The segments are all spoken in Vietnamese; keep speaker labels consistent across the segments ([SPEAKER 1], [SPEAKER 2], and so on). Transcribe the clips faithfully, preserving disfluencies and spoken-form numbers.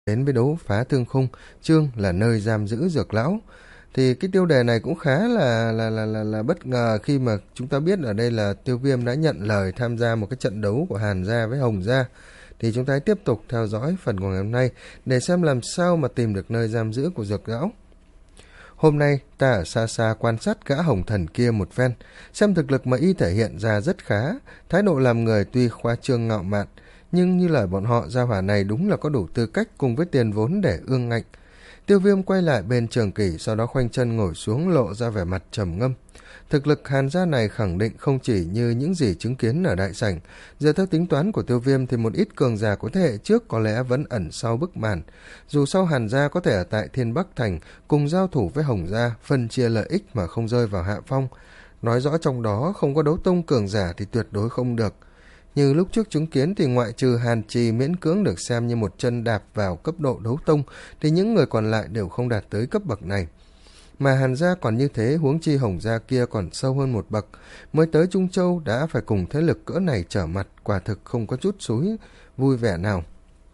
[SPEAKER 1] Đến với đấu phá thương khung, chương là nơi giam giữ dược lão. Thì cái tiêu đề này cũng khá là là là là, là bất ngờ khi mà chúng ta biết ở đây là Tiêu Viêm đã nhận lời tham gia một cái trận đấu của Hàn gia với Hồng gia. Thì chúng ta hãy tiếp tục theo dõi phần của ngày hôm nay để xem làm sao mà tìm được nơi giam giữ của dược lão. Hôm nay ta ở xa xa quan sát gã hồng thần kia một phen, xem thực lực mà y thể hiện ra rất khá, thái độ làm người tuy khoa trương ngạo mạn, nhưng như lời bọn họ, gia hỏa này đúng là có đủ tư cách cùng với tiền vốn để ương ngạnh. Tiêu Viêm quay lại bên Trường Kỷ, sau đó khoanh chân ngồi xuống, lộ ra vẻ mặt trầm ngâm. Thực lực Hàn gia này khẳng định không chỉ như những gì chứng kiến ở đại sảnh. Giờ theo tính toán của Tiêu Viêm thì một ít cường giả của thế hệ trước có lẽ vẫn ẩn sau bức màn. Dù sau Hàn gia có thể ở tại Thiên Bắc Thành cùng giao thủ với Hồng gia, phân chia lợi ích mà không rơi vào hạ phong. Nói rõ trong đó không có đấu tông cường giả thì tuyệt đối không được. Như lúc trước chứng kiến thì ngoại trừ Hàn Trì miễn cưỡng được xem như một chân đạp vào cấp độ đấu tông, thì những người còn lại đều không đạt tới cấp bậc này. Mà Hàn gia còn như thế, huống chi Hồng gia kia còn sâu hơn một bậc, mới tới Trung Châu đã phải cùng thế lực cỡ này trở mặt, quả thực không có chút xúi vui vẻ nào.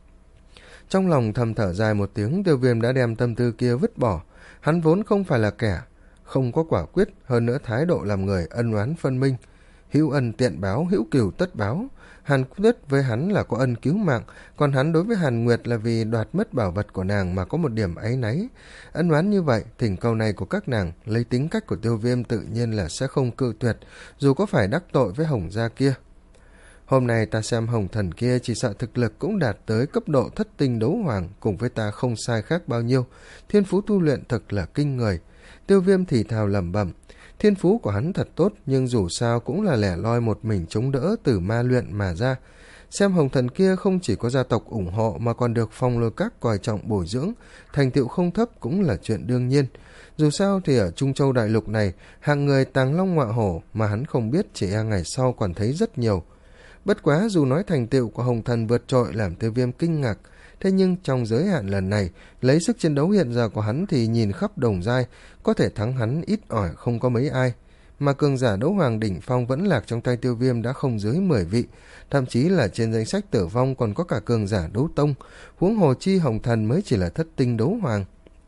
[SPEAKER 1] Trong lòng thầm thở dài một tiếng, Tiêu Viêm đã đem tâm tư kia vứt bỏ. Hắn vốn không phải là kẻ không có quả quyết, hơn nữa thái độ làm người ân oán phân minh. Hữu ân tiện báo, hữu cừu tất báo. Hàn Tuyết với hắn là có ân cứu mạng, còn hắn đối với Hàn Nguyệt là vì đoạt mất bảo vật của nàng mà có một điểm áy náy. Ân oán như vậy, thỉnh cầu này của các nàng lấy tính cách của Tiêu Viêm tự nhiên là sẽ không cự tuyệt, dù có phải đắc tội với Hồng gia kia. Hôm nay ta xem Hồng thần kia chỉ sợ thực lực cũng đạt tới cấp độ thất tinh đấu hoàng, cùng với ta không sai khác bao nhiêu. Thiên phú tu luyện thật là kinh người. Tiêu Viêm thì thào lẩm bẩm. Thiên phú của hắn thật tốt, nhưng dù sao cũng là lẻ loi một mình chống đỡ từ ma luyện mà ra. Xem Hồng thần kia không chỉ có gia tộc ủng hộ mà còn được Phong Lôi Các coi trọng bồi dưỡng, thành tựu không thấp cũng là chuyện đương nhiên. Dù sao thì ở Trung Châu đại lục này, hạng người tàng long ngọa hổ mà hắn không biết chỉ e ngày sau còn thấy rất nhiều. Bất quá dù nói thành tựu của Hồng thần vượt trội làm Tiêu Viêm kinh ngạc, thế nhưng trong giới hạn lần này, lấy sức chiến đấu hiện giờ của hắn thì nhìn khắp đồng giai, có thể thắng hắn ít ỏi không có mấy ai. Mà cường giả đấu hoàng đỉnh phong vẫn lạc trong tay Tiêu Viêm đã không dưới mười vị, thậm chí là trên danh sách tử vong còn có cả cường giả đấu tông, huống hồ chi Hồng thần mới chỉ là thất tinh đấu hoàng.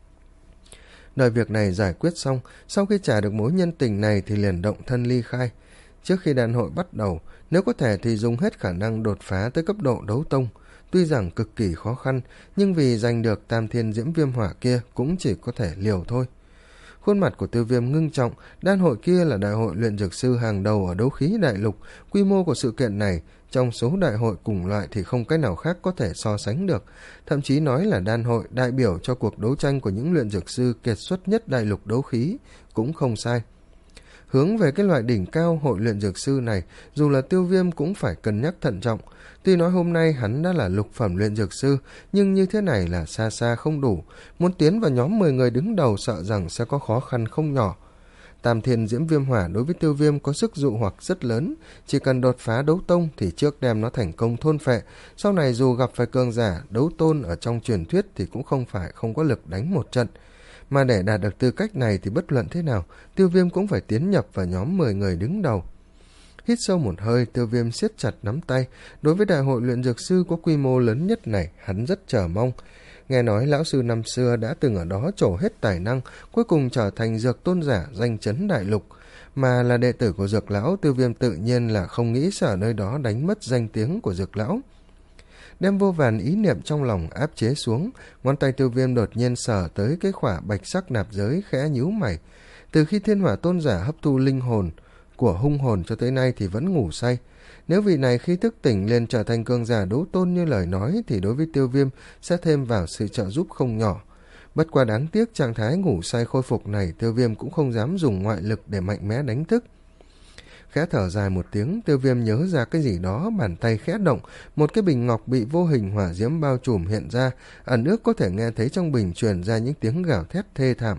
[SPEAKER 1] Đợi việc này giải quyết xong, sau khi trả được mối nhân tình này thì liền động thân ly khai. Trước khi đàn hội bắt đầu, nếu có thể thì dùng hết khả năng đột phá tới cấp độ đấu tông. Tuy rằng cực kỳ khó khăn, nhưng vì giành được tam thiên diễm viêm hỏa kia cũng chỉ có thể liều thôi. Khuôn mặt của Tiêu Viêm ngưng trọng, đan hội kia là đại hội luyện dược sư hàng đầu ở đấu khí đại lục. Quy mô của sự kiện này, trong số đại hội cùng loại thì không cái nào khác có thể so sánh được. Thậm chí nói là đan hội đại biểu cho cuộc đấu tranh của những luyện dược sư kiệt xuất nhất đại lục đấu khí, cũng không sai. Hướng về cái loại đỉnh cao hội luyện dược sư này, dù là Tiêu Viêm cũng phải cân nhắc thận trọng. Tuy nói hôm nay hắn đã là lục phẩm luyện dược sư, nhưng như thế này là xa xa không đủ. Muốn tiến vào nhóm mười người đứng đầu sợ rằng sẽ có khó khăn không nhỏ. Tam thiên diễm viêm hỏa đối với Tiêu Viêm có sức dụ hoặc rất lớn. Chỉ cần đột phá đấu tông thì trước đem nó thành công thôn phệ. Sau này dù gặp phải cường giả đấu tôn ở trong truyền thuyết thì cũng không phải không có lực đánh một trận. Mà để đạt được tư cách này thì bất luận thế nào, Tiêu Viêm cũng phải tiến nhập vào nhóm mười người đứng đầu. Hít sâu một hơi, Tiêu Viêm siết chặt nắm tay. Đối với đại hội luyện dược sư có quy mô lớn nhất này, hắn rất chờ mong. Nghe nói lão sư năm xưa đã từng ở đó trổ hết tài năng, cuối cùng trở thành dược tôn giả danh chấn đại lục. Mà là đệ tử của dược lão, Tiêu Viêm tự nhiên là không nghĩ sẽ ở nơi đó đánh mất danh tiếng của dược lão. Đem vô vàn ý niệm trong lòng áp chế xuống, ngón tay Tiêu Viêm đột nhiên sờ tới cái khỏa bạch sắc nạp giới, khẽ nhíu mày. Từ khi thiên hỏa tôn giả hấp thu linh hồn của hung hồn cho tới nay thì vẫn ngủ say. Nếu vị này khi thức tỉnh lên trở thành cường giả đấu tôn như lời nói thì đối với Tiêu Viêm sẽ thêm vào sự trợ giúp không nhỏ. Bất quá đáng tiếc trạng thái ngủ say khôi phục này, Tiêu Viêm cũng không dám dùng ngoại lực để mạnh mẽ đánh thức. Khẽ thở dài một tiếng, Tiêu Viêm nhớ ra cái gì đó, bàn tay khẽ động, một cái bình ngọc bị vô hình hỏa diễm bao trùm hiện ra, ẩn ước có thể nghe thấy trong bình truyền ra những tiếng gào thét thê thảm.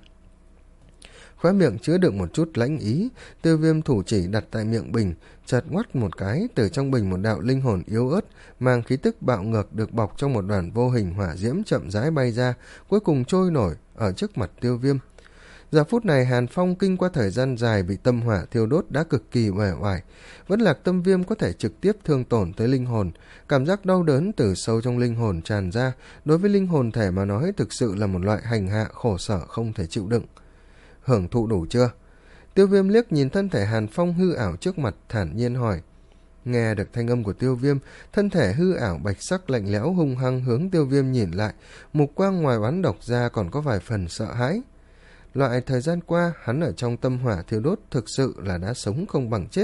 [SPEAKER 1] Khóe miệng chứa đựng một chút lãnh ý, Tiêu Viêm thủ chỉ đặt tại miệng bình, chợt ngoắt một cái, từ trong bình một đạo linh hồn yếu ớt mang khí tức bạo ngược được bọc trong một đoàn vô hình hỏa diễm chậm rãi bay ra, cuối cùng trôi nổi ở trước mặt Tiêu Viêm. Giờ phút này Hàn Phong kinh qua thời gian dài bị tâm hỏa thiêu đốt đã cực kỳ uể oải, vẫn lạc tâm viêm có thể trực tiếp thương tổn tới linh hồn, cảm giác đau đớn từ sâu trong linh hồn tràn ra, đối với linh hồn thể mà nói thực sự là một loại hành hạ khổ sở không thể chịu đựng. Hưởng thụ đủ chưa? Tiêu Viêm liếc nhìn thân thể Hàn Phong hư ảo trước mặt, thản nhiên hỏi. Nghe được thanh âm của Tiêu Viêm, thân thể hư ảo bạch sắc lạnh lẽo hung hăng hướng Tiêu Viêm nhìn lại, mục quang ngoài oán độc ra còn có vài phần sợ hãi. Loại thời gian qua hắn ở trong tâm hỏa thiêu đốt thực sự là đã sống không bằng chết.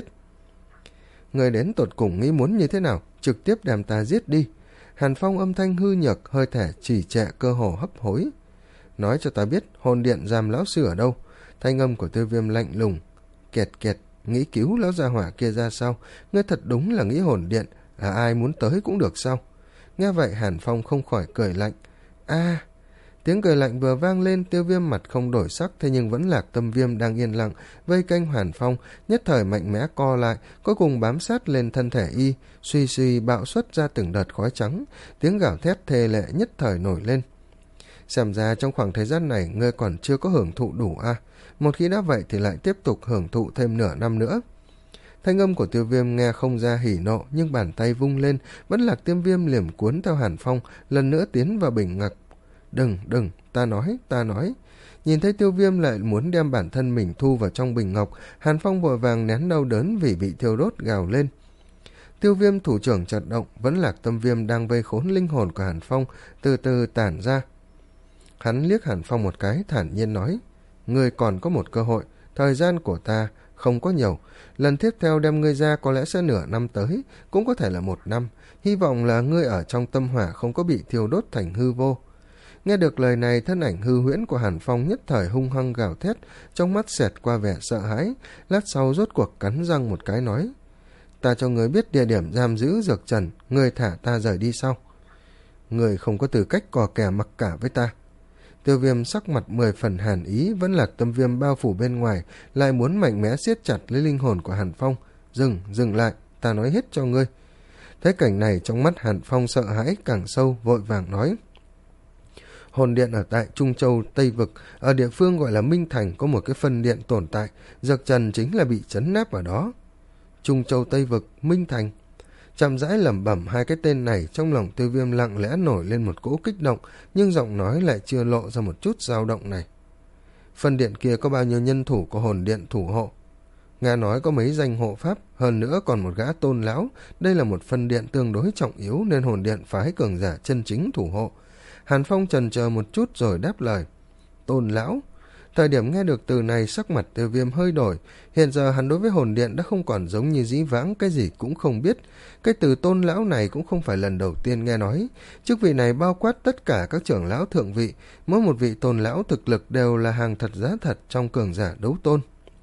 [SPEAKER 1] Người đến tột cùng nghĩ muốn như thế nào, trực tiếp đem ta giết đi. Hàn Phong âm thanh hư nhược, hơi thể trì trệ, cơ hồ hấp hối. Nói cho ta biết hồn điện giam lão sư ở đâu. Thanh âm của Tiêu Viêm lạnh lùng. Kẹt kẹt, nghĩ cứu lão gia hỏa kia ra sao? Ngươi thật đúng là nghĩ hồn điện, là ai muốn tới cũng được sao? Nghe vậy Hàn Phong không khỏi cười lạnh. A tiếng cười lạnh vừa vang lên, Tiêu Viêm mặt không đổi sắc, thế nhưng vẫn lạc tâm viêm đang yên lặng vây canh Hàn Phong, nhất thời mạnh mẽ co lại, cuối cùng bám sát lên thân thể y, suy suy bạo xuất ra từng đợt khói trắng, tiếng gào thét thê lệ nhất thời nổi lên. Xem ra trong khoảng thời gian này ngươi còn chưa có hưởng thụ đủ a, một khi đã vậy thì lại tiếp tục hưởng thụ thêm nửa năm nữa. Thanh âm của Tiêu Viêm nghe không ra hỉ nộ, nhưng bàn tay vung lên, vẫn lạc Tiêu Viêm liềm cuốn theo Hàn Phong, lần nữa tiến vào bình ngọc. Đừng, đừng, ta nói, ta nói. Nhìn thấy Tiêu Viêm lại muốn đem bản thân mình thu vào trong bình ngọc, Hàn Phong vội vàng nén đau đớn vì bị thiêu đốt gào lên. Tiêu Viêm thủ trưởng chợt động, vẫn lạc tâm viêm đang vây khốn linh hồn của Hàn Phong, từ từ tản ra. Hắn liếc Hàn Phong một cái, thản nhiên nói, ngươi còn có một cơ hội, thời gian của ta không có nhiều, lần tiếp theo đem ngươi ra có lẽ sẽ nửa năm tới, cũng có thể là một năm, hy vọng là ngươi ở trong tâm hỏa không có bị thiêu đốt thành hư vô. Nghe được lời này, thân ảnh hư huyễn của Hàn Phong nhất thời hung hăng gào thét, trong mắt xẹt qua vẻ sợ hãi, lát sau rốt cuộc cắn răng một cái nói, ta cho ngươi biết địa điểm giam giữ Dược Trần, ngươi thả ta rời đi sau. Ngươi không có tư cách cò kè mặc cả với ta. Tiêu Viêm sắc mặt mười phần hàn ý, vẫn lạc tâm viêm bao phủ bên ngoài, lại muốn mạnh mẽ siết chặt lấy linh hồn của Hàn Phong. Dừng, dừng lại, ta nói hết cho ngươi. Thấy cảnh này, trong mắt Hàn Phong sợ hãi càng sâu, vội vàng nói, hồn điện ở tại Trung Châu Tây Vực, ở địa phương gọi là Minh Thành có một cái phân điện tồn tại, Dược Trần chính là bị trấn áp ở đó. Trung Châu Tây Vực, Minh Thành. Chậm rãi lẩm bẩm hai cái tên này, trong lòng Tiêu Viêm lặng lẽ nổi lên một cỗ kích động, nhưng giọng nói lại chưa lộ ra một chút dao động này. Phân điện kia có bao nhiêu nhân thủ của hồn điện thủ hộ? Nghe nói có mấy danh hộ pháp, hơn nữa còn một gã tôn lão, đây là một phân điện tương đối trọng yếu nên hồn điện phái cường giả chân chính thủ hộ. Hàn Phong chần chờ một chút rồi đáp lời, tôn lão. Thời điểm nghe được từ này, sắc mặt Tiêu Viêm hơi đổi, hiện giờ hắn đối với hồn điện đã không còn giống như dĩ vãng, cái gì cũng không biết. Cái từ tôn lão này cũng không phải lần đầu tiên nghe nói, chức vị này bao quát tất cả các trưởng lão thượng vị, mỗi một vị tôn lão thực lực đều là hàng thật giá thật trong cường giả đấu tôn.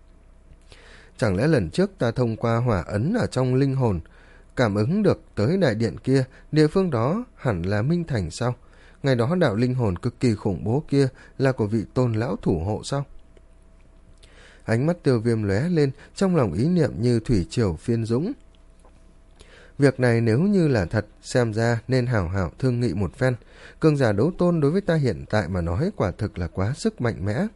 [SPEAKER 1] Chẳng lẽ lần trước ta thông qua hỏa ấn ở trong linh hồn, cảm ứng được tới đại điện kia, địa phương đó hẳn là Minh Thành sao? Ngày đó đạo linh hồn cực kỳ khủng bố kia là của vị tôn lão thủ hộ sao? Ánh mắt Tiêu Viêm lóe lên, trong lòng ý niệm như thủy triều phiên dũng. Việc này nếu như là thật, xem ra nên hảo hảo thương nghị một phen. Cường giả đấu tôn đối với ta hiện tại mà nói quả thực là quá sức mạnh mẽ.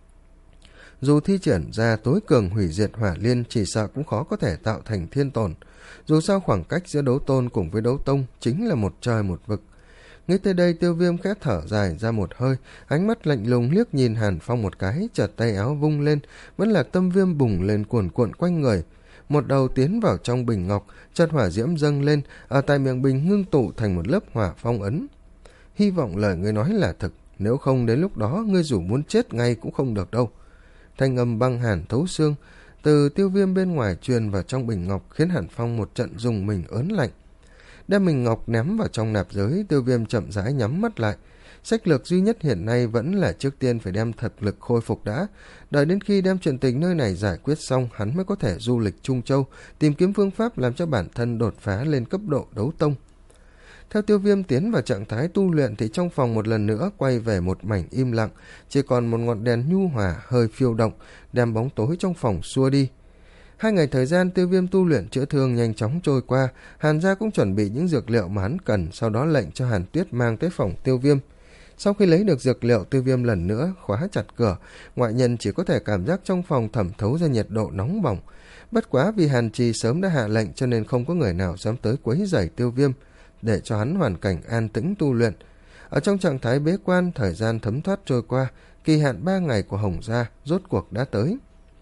[SPEAKER 1] Dù thi triển ra tối cường hủy diệt hỏa liên, chỉ sợ cũng khó có thể tạo thành thiên tồn. Dù sao khoảng cách giữa đấu tôn cùng với đấu tông chính là một trời một vực. Nghĩ tới đây, Tiêu Viêm khẽ thở dài ra một hơi, ánh mắt lạnh lùng liếc nhìn Hàn Phong một cái, chợt tay áo vung lên, vẫn là tâm viêm bùng lên cuồn cuộn quanh người. Một đầu tiến vào trong bình ngọc, chợt hỏa diễm dâng lên, ở tại miệng bình ngưng tụ thành một lớp hỏa phong ấn. Hy vọng lời ngươi nói là thực, nếu không đến lúc đó ngươi dù muốn chết ngay cũng không được đâu. Thanh âm băng hàn thấu xương từ Tiêu Viêm bên ngoài truyền vào trong bình ngọc, khiến Hàn Phong một trận dùng mình ớn lạnh. Đem mình ngọc ném vào trong nạp giới, Tiêu Viêm chậm rãi nhắm mắt lại. Sách lược duy nhất hiện nay vẫn là trước tiên phải đem thật lực khôi phục đã, đợi đến khi đem chuyện tình nơi này giải quyết xong, hắn mới có thể du lịch Trung Châu, tìm kiếm phương pháp làm cho bản thân đột phá lên cấp độ đấu tông. Theo Tiêu Viêm tiến vào trạng thái tu luyện thì trong phòng một lần nữa quay về một mảnh im lặng, chỉ còn một ngọn đèn nhu hòa hơi phiêu động, đem bóng tối trong phòng xua đi. Hai ngày thời gian Tiêu Viêm tu luyện chữa thương nhanh chóng trôi qua, Hàn gia cũng chuẩn bị những dược liệu mà hắn cần, sau đó lệnh cho Hàn Tuyết mang tới phòng Tiêu Viêm. Sau khi lấy được dược liệu, Tiêu Viêm lần nữa khóa chặt cửa, ngoại nhân chỉ có thể cảm giác trong phòng thẩm thấu ra nhiệt độ nóng bỏng. Bất quá vì Hàn Trì sớm đã hạ lệnh cho nên không có người nào dám tới quấy rầy Tiêu Viêm, để cho hắn hoàn cảnh an tĩnh tu luyện. Ở trong trạng thái bế quan, thời gian thấm thoát trôi qua, kỳ hạn ba ngày của Hồng gia rốt cuộc đã tới.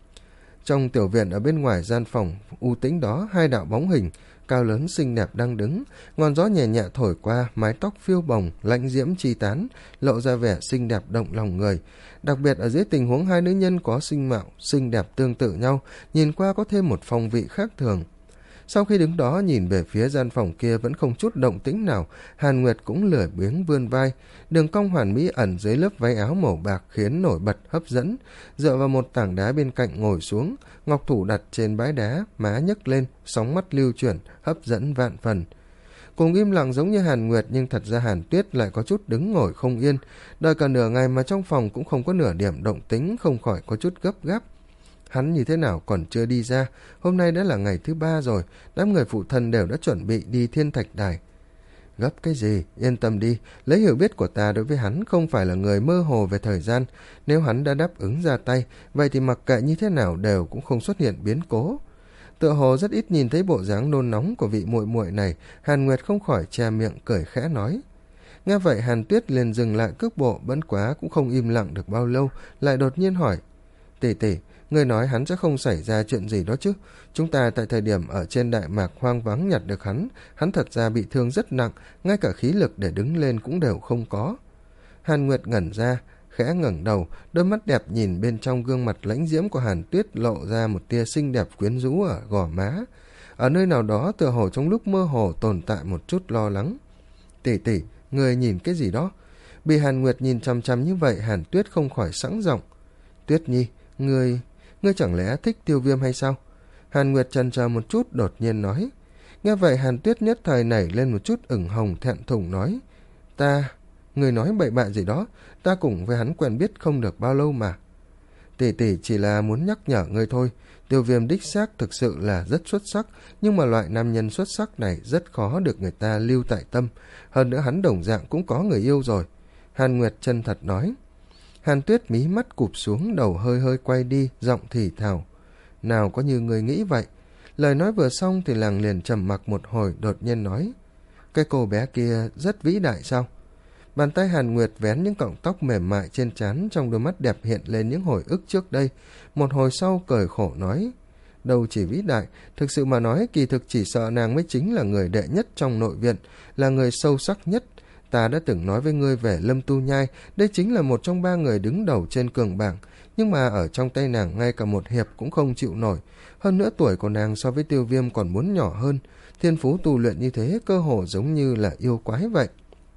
[SPEAKER 1] Trong tiểu viện ở bên ngoài gian phòng u tĩnh đó, hai đạo bóng hình cao lớn xinh đẹp đang đứng, ngọn gió nhẹ nhẹ thổi qua, mái tóc phiêu bồng, lãnh diễm chi tán, lộ ra vẻ xinh đẹp động lòng người. Đặc biệt ở dưới tình huống hai nữ nhân có sinh mạo xinh đẹp tương tự nhau, nhìn qua có thêm một phong vị khác thường. Sau khi đứng đó nhìn về phía gian phòng kia vẫn không chút động tĩnh nào, Hàn Nguyệt cũng lười biếng vươn vai, đường cong hoàn mỹ ẩn dưới lớp váy áo màu bạc khiến nổi bật hấp dẫn. Dựa vào một tảng đá bên cạnh ngồi xuống, ngọc thủ đặt trên bãi đá, má nhấc lên, sóng mắt lưu chuyển, hấp dẫn vạn phần. Cùng im lặng giống như Hàn Nguyệt, nhưng thật ra Hàn Tuyết lại có chút đứng ngồi không yên, đợi cả nửa ngày mà trong phòng cũng không có nửa điểm động tĩnh, không khỏi có chút gấp gáp. Hắn như thế nào còn chưa đi ra, hôm nay đã là ngày thứ ba rồi, đám người phụ thân đều đã chuẩn bị đi Thiên Thạch Đài. Gấp cái gì, yên tâm đi, lấy hiểu biết của ta đối với hắn không phải là người mơ hồ về thời gian, nếu hắn đã đáp ứng ra tay, vậy thì mặc kệ như thế nào đều cũng không xuất hiện biến cố. Tựa hồ rất ít nhìn thấy bộ dáng nôn nóng của vị muội muội này, Hàn Nguyệt không khỏi che miệng cười khẽ nói. Nghe vậy Hàn Tuyết liền dừng lại cước bộ, bẵn quá cũng không im lặng được bao lâu, lại đột nhiên hỏi, tỷ tỷ, người nói hắn sẽ không xảy ra chuyện gì đó chứ? Chúng ta tại thời điểm ở trên Đại Mạc hoang vắng nhặt được hắn, hắn thật ra bị thương rất nặng, ngay cả khí lực để đứng lên cũng đều không có. Hàn Nguyệt ngẩn ra, khẽ ngẩng đầu, đôi mắt đẹp nhìn bên trong gương mặt lãnh diễm của Hàn Tuyết lộ ra một tia xinh đẹp quyến rũ ở gò má. Ở nơi nào đó tựa hồ trong lúc mơ hồ tồn tại một chút lo lắng. Tỷ tỷ, người nhìn cái gì đó? Bị Hàn Nguyệt nhìn chăm chăm như vậy, Hàn Tuyết không khỏi sẵn giọng. Tuyết Nhi, người... ngươi chẳng lẽ thích Tiêu Viêm hay sao? Hàn Nguyệt chần chờ một chút, đột nhiên nói. Nghe vậy Hàn Tuyết nhất thời nảy lên một chút ửng hồng thẹn thùng nói. Ta... người nói bậy bạ gì đó, ta cùng với hắn quen biết không được bao lâu mà. Tỷ tỷ chỉ là muốn nhắc nhở ngươi thôi, Tiêu Viêm đích xác thực sự là rất xuất sắc, nhưng mà loại nam nhân xuất sắc này rất khó được người ta lưu tại tâm, hơn nữa hắn đồng dạng cũng có người yêu rồi. Hàn Nguyệt chân thật nói. Hàn Tuyết mí mắt cụp xuống, đầu hơi hơi quay đi, giọng thì thào. Nào có như người nghĩ vậy. Lời nói vừa xong thì làng liền trầm mặc một hồi, đột nhiên nói. Cái cô bé kia rất vĩ đại sao? Bàn tay Hàn Nguyệt vén những cọng tóc mềm mại trên trán, trong đôi mắt đẹp hiện lên những hồi ức trước đây. Một hồi sau cười khổ nói. Đâu chỉ vĩ đại, thực sự mà nói kỳ thực chỉ sợ nàng mới chính là người đệ nhất trong nội viện, là người sâu sắc nhất. Ta đã từng nói với ngươi về Lâm Tu Nhai, đây chính là một trong ba người đứng đầu trên cường bảng, nhưng mà ở trong tay nàng ngay cả một hiệp cũng không chịu nổi. Hơn nữa tuổi của nàng so với Tiêu Viêm còn muốn nhỏ hơn, thiên phú tu luyện như thế cơ hồ giống như là yêu quái vậy.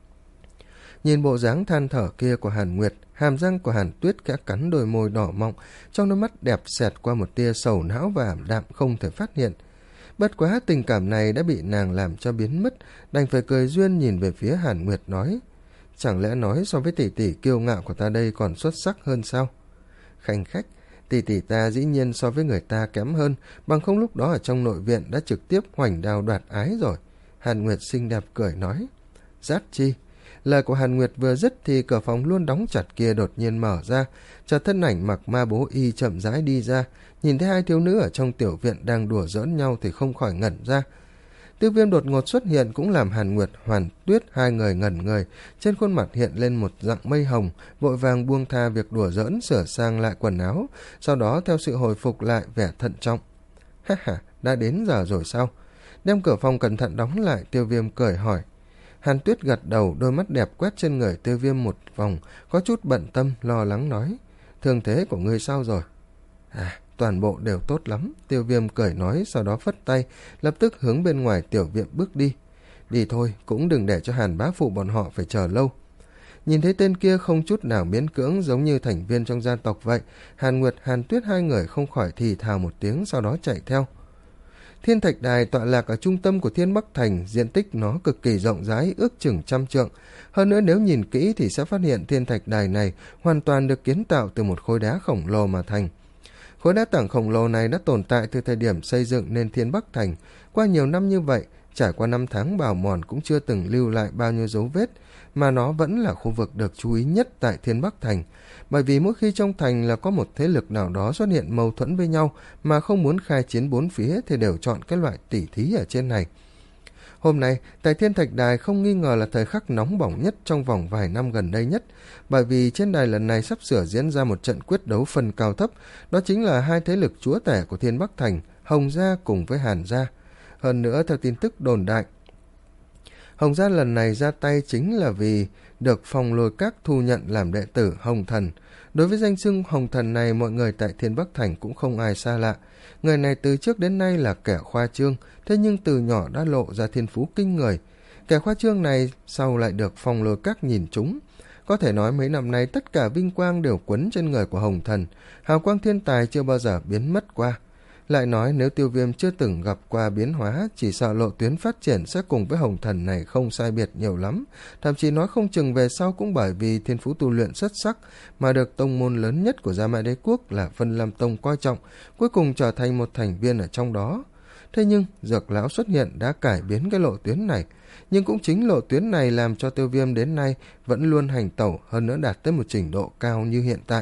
[SPEAKER 1] Nhìn bộ dáng than thở kia của Hàn Nguyệt, hàm răng của Hàn Tuyết khẽ cắn đôi môi đỏ mọng, trong đôi mắt đẹp xẹt qua một tia sầu não và ảm đạm không thể phát hiện. Bất quá tình cảm này đã bị nàng làm cho biến mất, đành phải cười duyên nhìn về phía Hàn Nguyệt nói. Chẳng lẽ nói so với tỷ tỷ kiêu ngạo của ta đây còn xuất sắc hơn sao? Khanh khách, tỷ tỷ ta dĩ nhiên so với người ta kém hơn, bằng không lúc đó ở trong nội viện đã trực tiếp hoành đao đoạt ái rồi. Hàn Nguyệt xinh đẹp cười nói. Giác chi? Lời của Hàn Nguyệt vừa dứt thì cửa phòng luôn đóng chặt kia đột nhiên mở ra, chợt thân ảnh mặc ma bố y chậm rãi đi ra, nhìn thấy hai thiếu nữ ở trong tiểu viện đang đùa giỡn nhau thì không khỏi ngẩn ra. Tiêu Viêm đột ngột xuất hiện cũng làm Hàn Nguyệt, Hoàn Tuyết hai người ngẩn người, trên khuôn mặt hiện lên một dạng mây hồng, vội vàng buông tha việc đùa giỡn, sửa sang lại quần áo, sau đó theo sự hồi phục lại vẻ thận trọng. Ha ha, đã đến giờ rồi sao? Đem cửa phòng cẩn thận đóng lại, Tiêu Viêm cười hỏi. Hàn Tuyết gật đầu, đôi mắt đẹp quét trên người Tiêu Viêm một vòng, có chút bận tâm, lo lắng nói. Thương thế của ngươi sao rồi? À, toàn bộ đều tốt lắm, Tiêu Viêm cười nói, sau đó phất tay, lập tức hướng bên ngoài tiểu viện bước đi. Đi thôi, cũng đừng để cho Hàn bá phụ bọn họ phải chờ lâu. Nhìn thấy tên kia không chút nào miễn cưỡng, giống như thành viên trong gia tộc vậy, Hàn Nguyệt, Hàn Tuyết hai người không khỏi thì thào một tiếng, sau đó chạy theo. Thiên Thạch Đài tọa lạc ở trung tâm của Thiên Bắc Thành, diện tích nó cực kỳ rộng rãi, ước chừng trăm trượng. Hơn nữa nếu nhìn kỹ thì sẽ phát hiện Thiên Thạch Đài này hoàn toàn được kiến tạo từ một khối đá khổng lồ mà thành. Khối đá tảng khổng lồ này đã tồn tại từ thời điểm xây dựng nên Thiên Bắc Thành. Qua nhiều năm như vậy, trải qua năm tháng bào mòn cũng chưa từng lưu lại bao nhiêu dấu vết, mà nó vẫn là khu vực được chú ý nhất tại Thiên Bắc Thành, bởi vì mỗi khi trong thành là có một thế lực nào đó xuất hiện mâu thuẫn với nhau mà không muốn khai chiến bốn phía thì đều chọn cái loại tỉ thí ở trên này. Hôm nay, tại Thiên Thạch Đài không nghi ngờ là thời khắc nóng bỏng nhất trong vòng vài năm gần đây nhất, bởi vì trên đài lần này sắp sửa diễn ra một trận quyết đấu phân cao thấp, đó chính là hai thế lực chúa tể của Thiên Bắc Thành, Hồng Gia cùng với Hàn Gia. Hơn nữa, theo tin tức đồn đại, Hồng Gia lần này ra tay chính là vì được Phong Lôi Các thu nhận làm đệ tử Hồng Thần. Đối với danh xưng Hồng Thần này, mọi người tại Thiên Bắc Thành cũng không ai xa lạ. Người này từ trước đến nay là kẻ khoa trương, thế nhưng từ nhỏ đã lộ ra thiên phú kinh người. Kẻ khoa trương này sau lại được Phong Lôi Các nhìn trúng. Có thể nói mấy năm nay tất cả vinh quang đều quấn trên người của Hồng Thần, hào quang thiên tài chưa bao giờ biến mất qua. Lại nói nếu Tiêu Viêm chưa từng gặp qua biến hóa, chỉ sợ lộ tuyến phát triển sẽ cùng với Hồng Thần này không sai biệt nhiều lắm, thậm chí nói không chừng về sau cũng bởi vì thiên phú tu luyện xuất sắc mà được tông môn lớn nhất của Gia Mã Đế Quốc là Vân Lam Tông coi trọng, cuối cùng trở thành một thành viên ở trong đó. Thế nhưng Dược Lão xuất hiện đã cải biến cái lộ tuyến này, nhưng cũng chính lộ tuyến này làm cho Tiêu Viêm đến nay vẫn luôn hành tẩu, hơn nữa đạt tới một trình độ cao như hiện tại.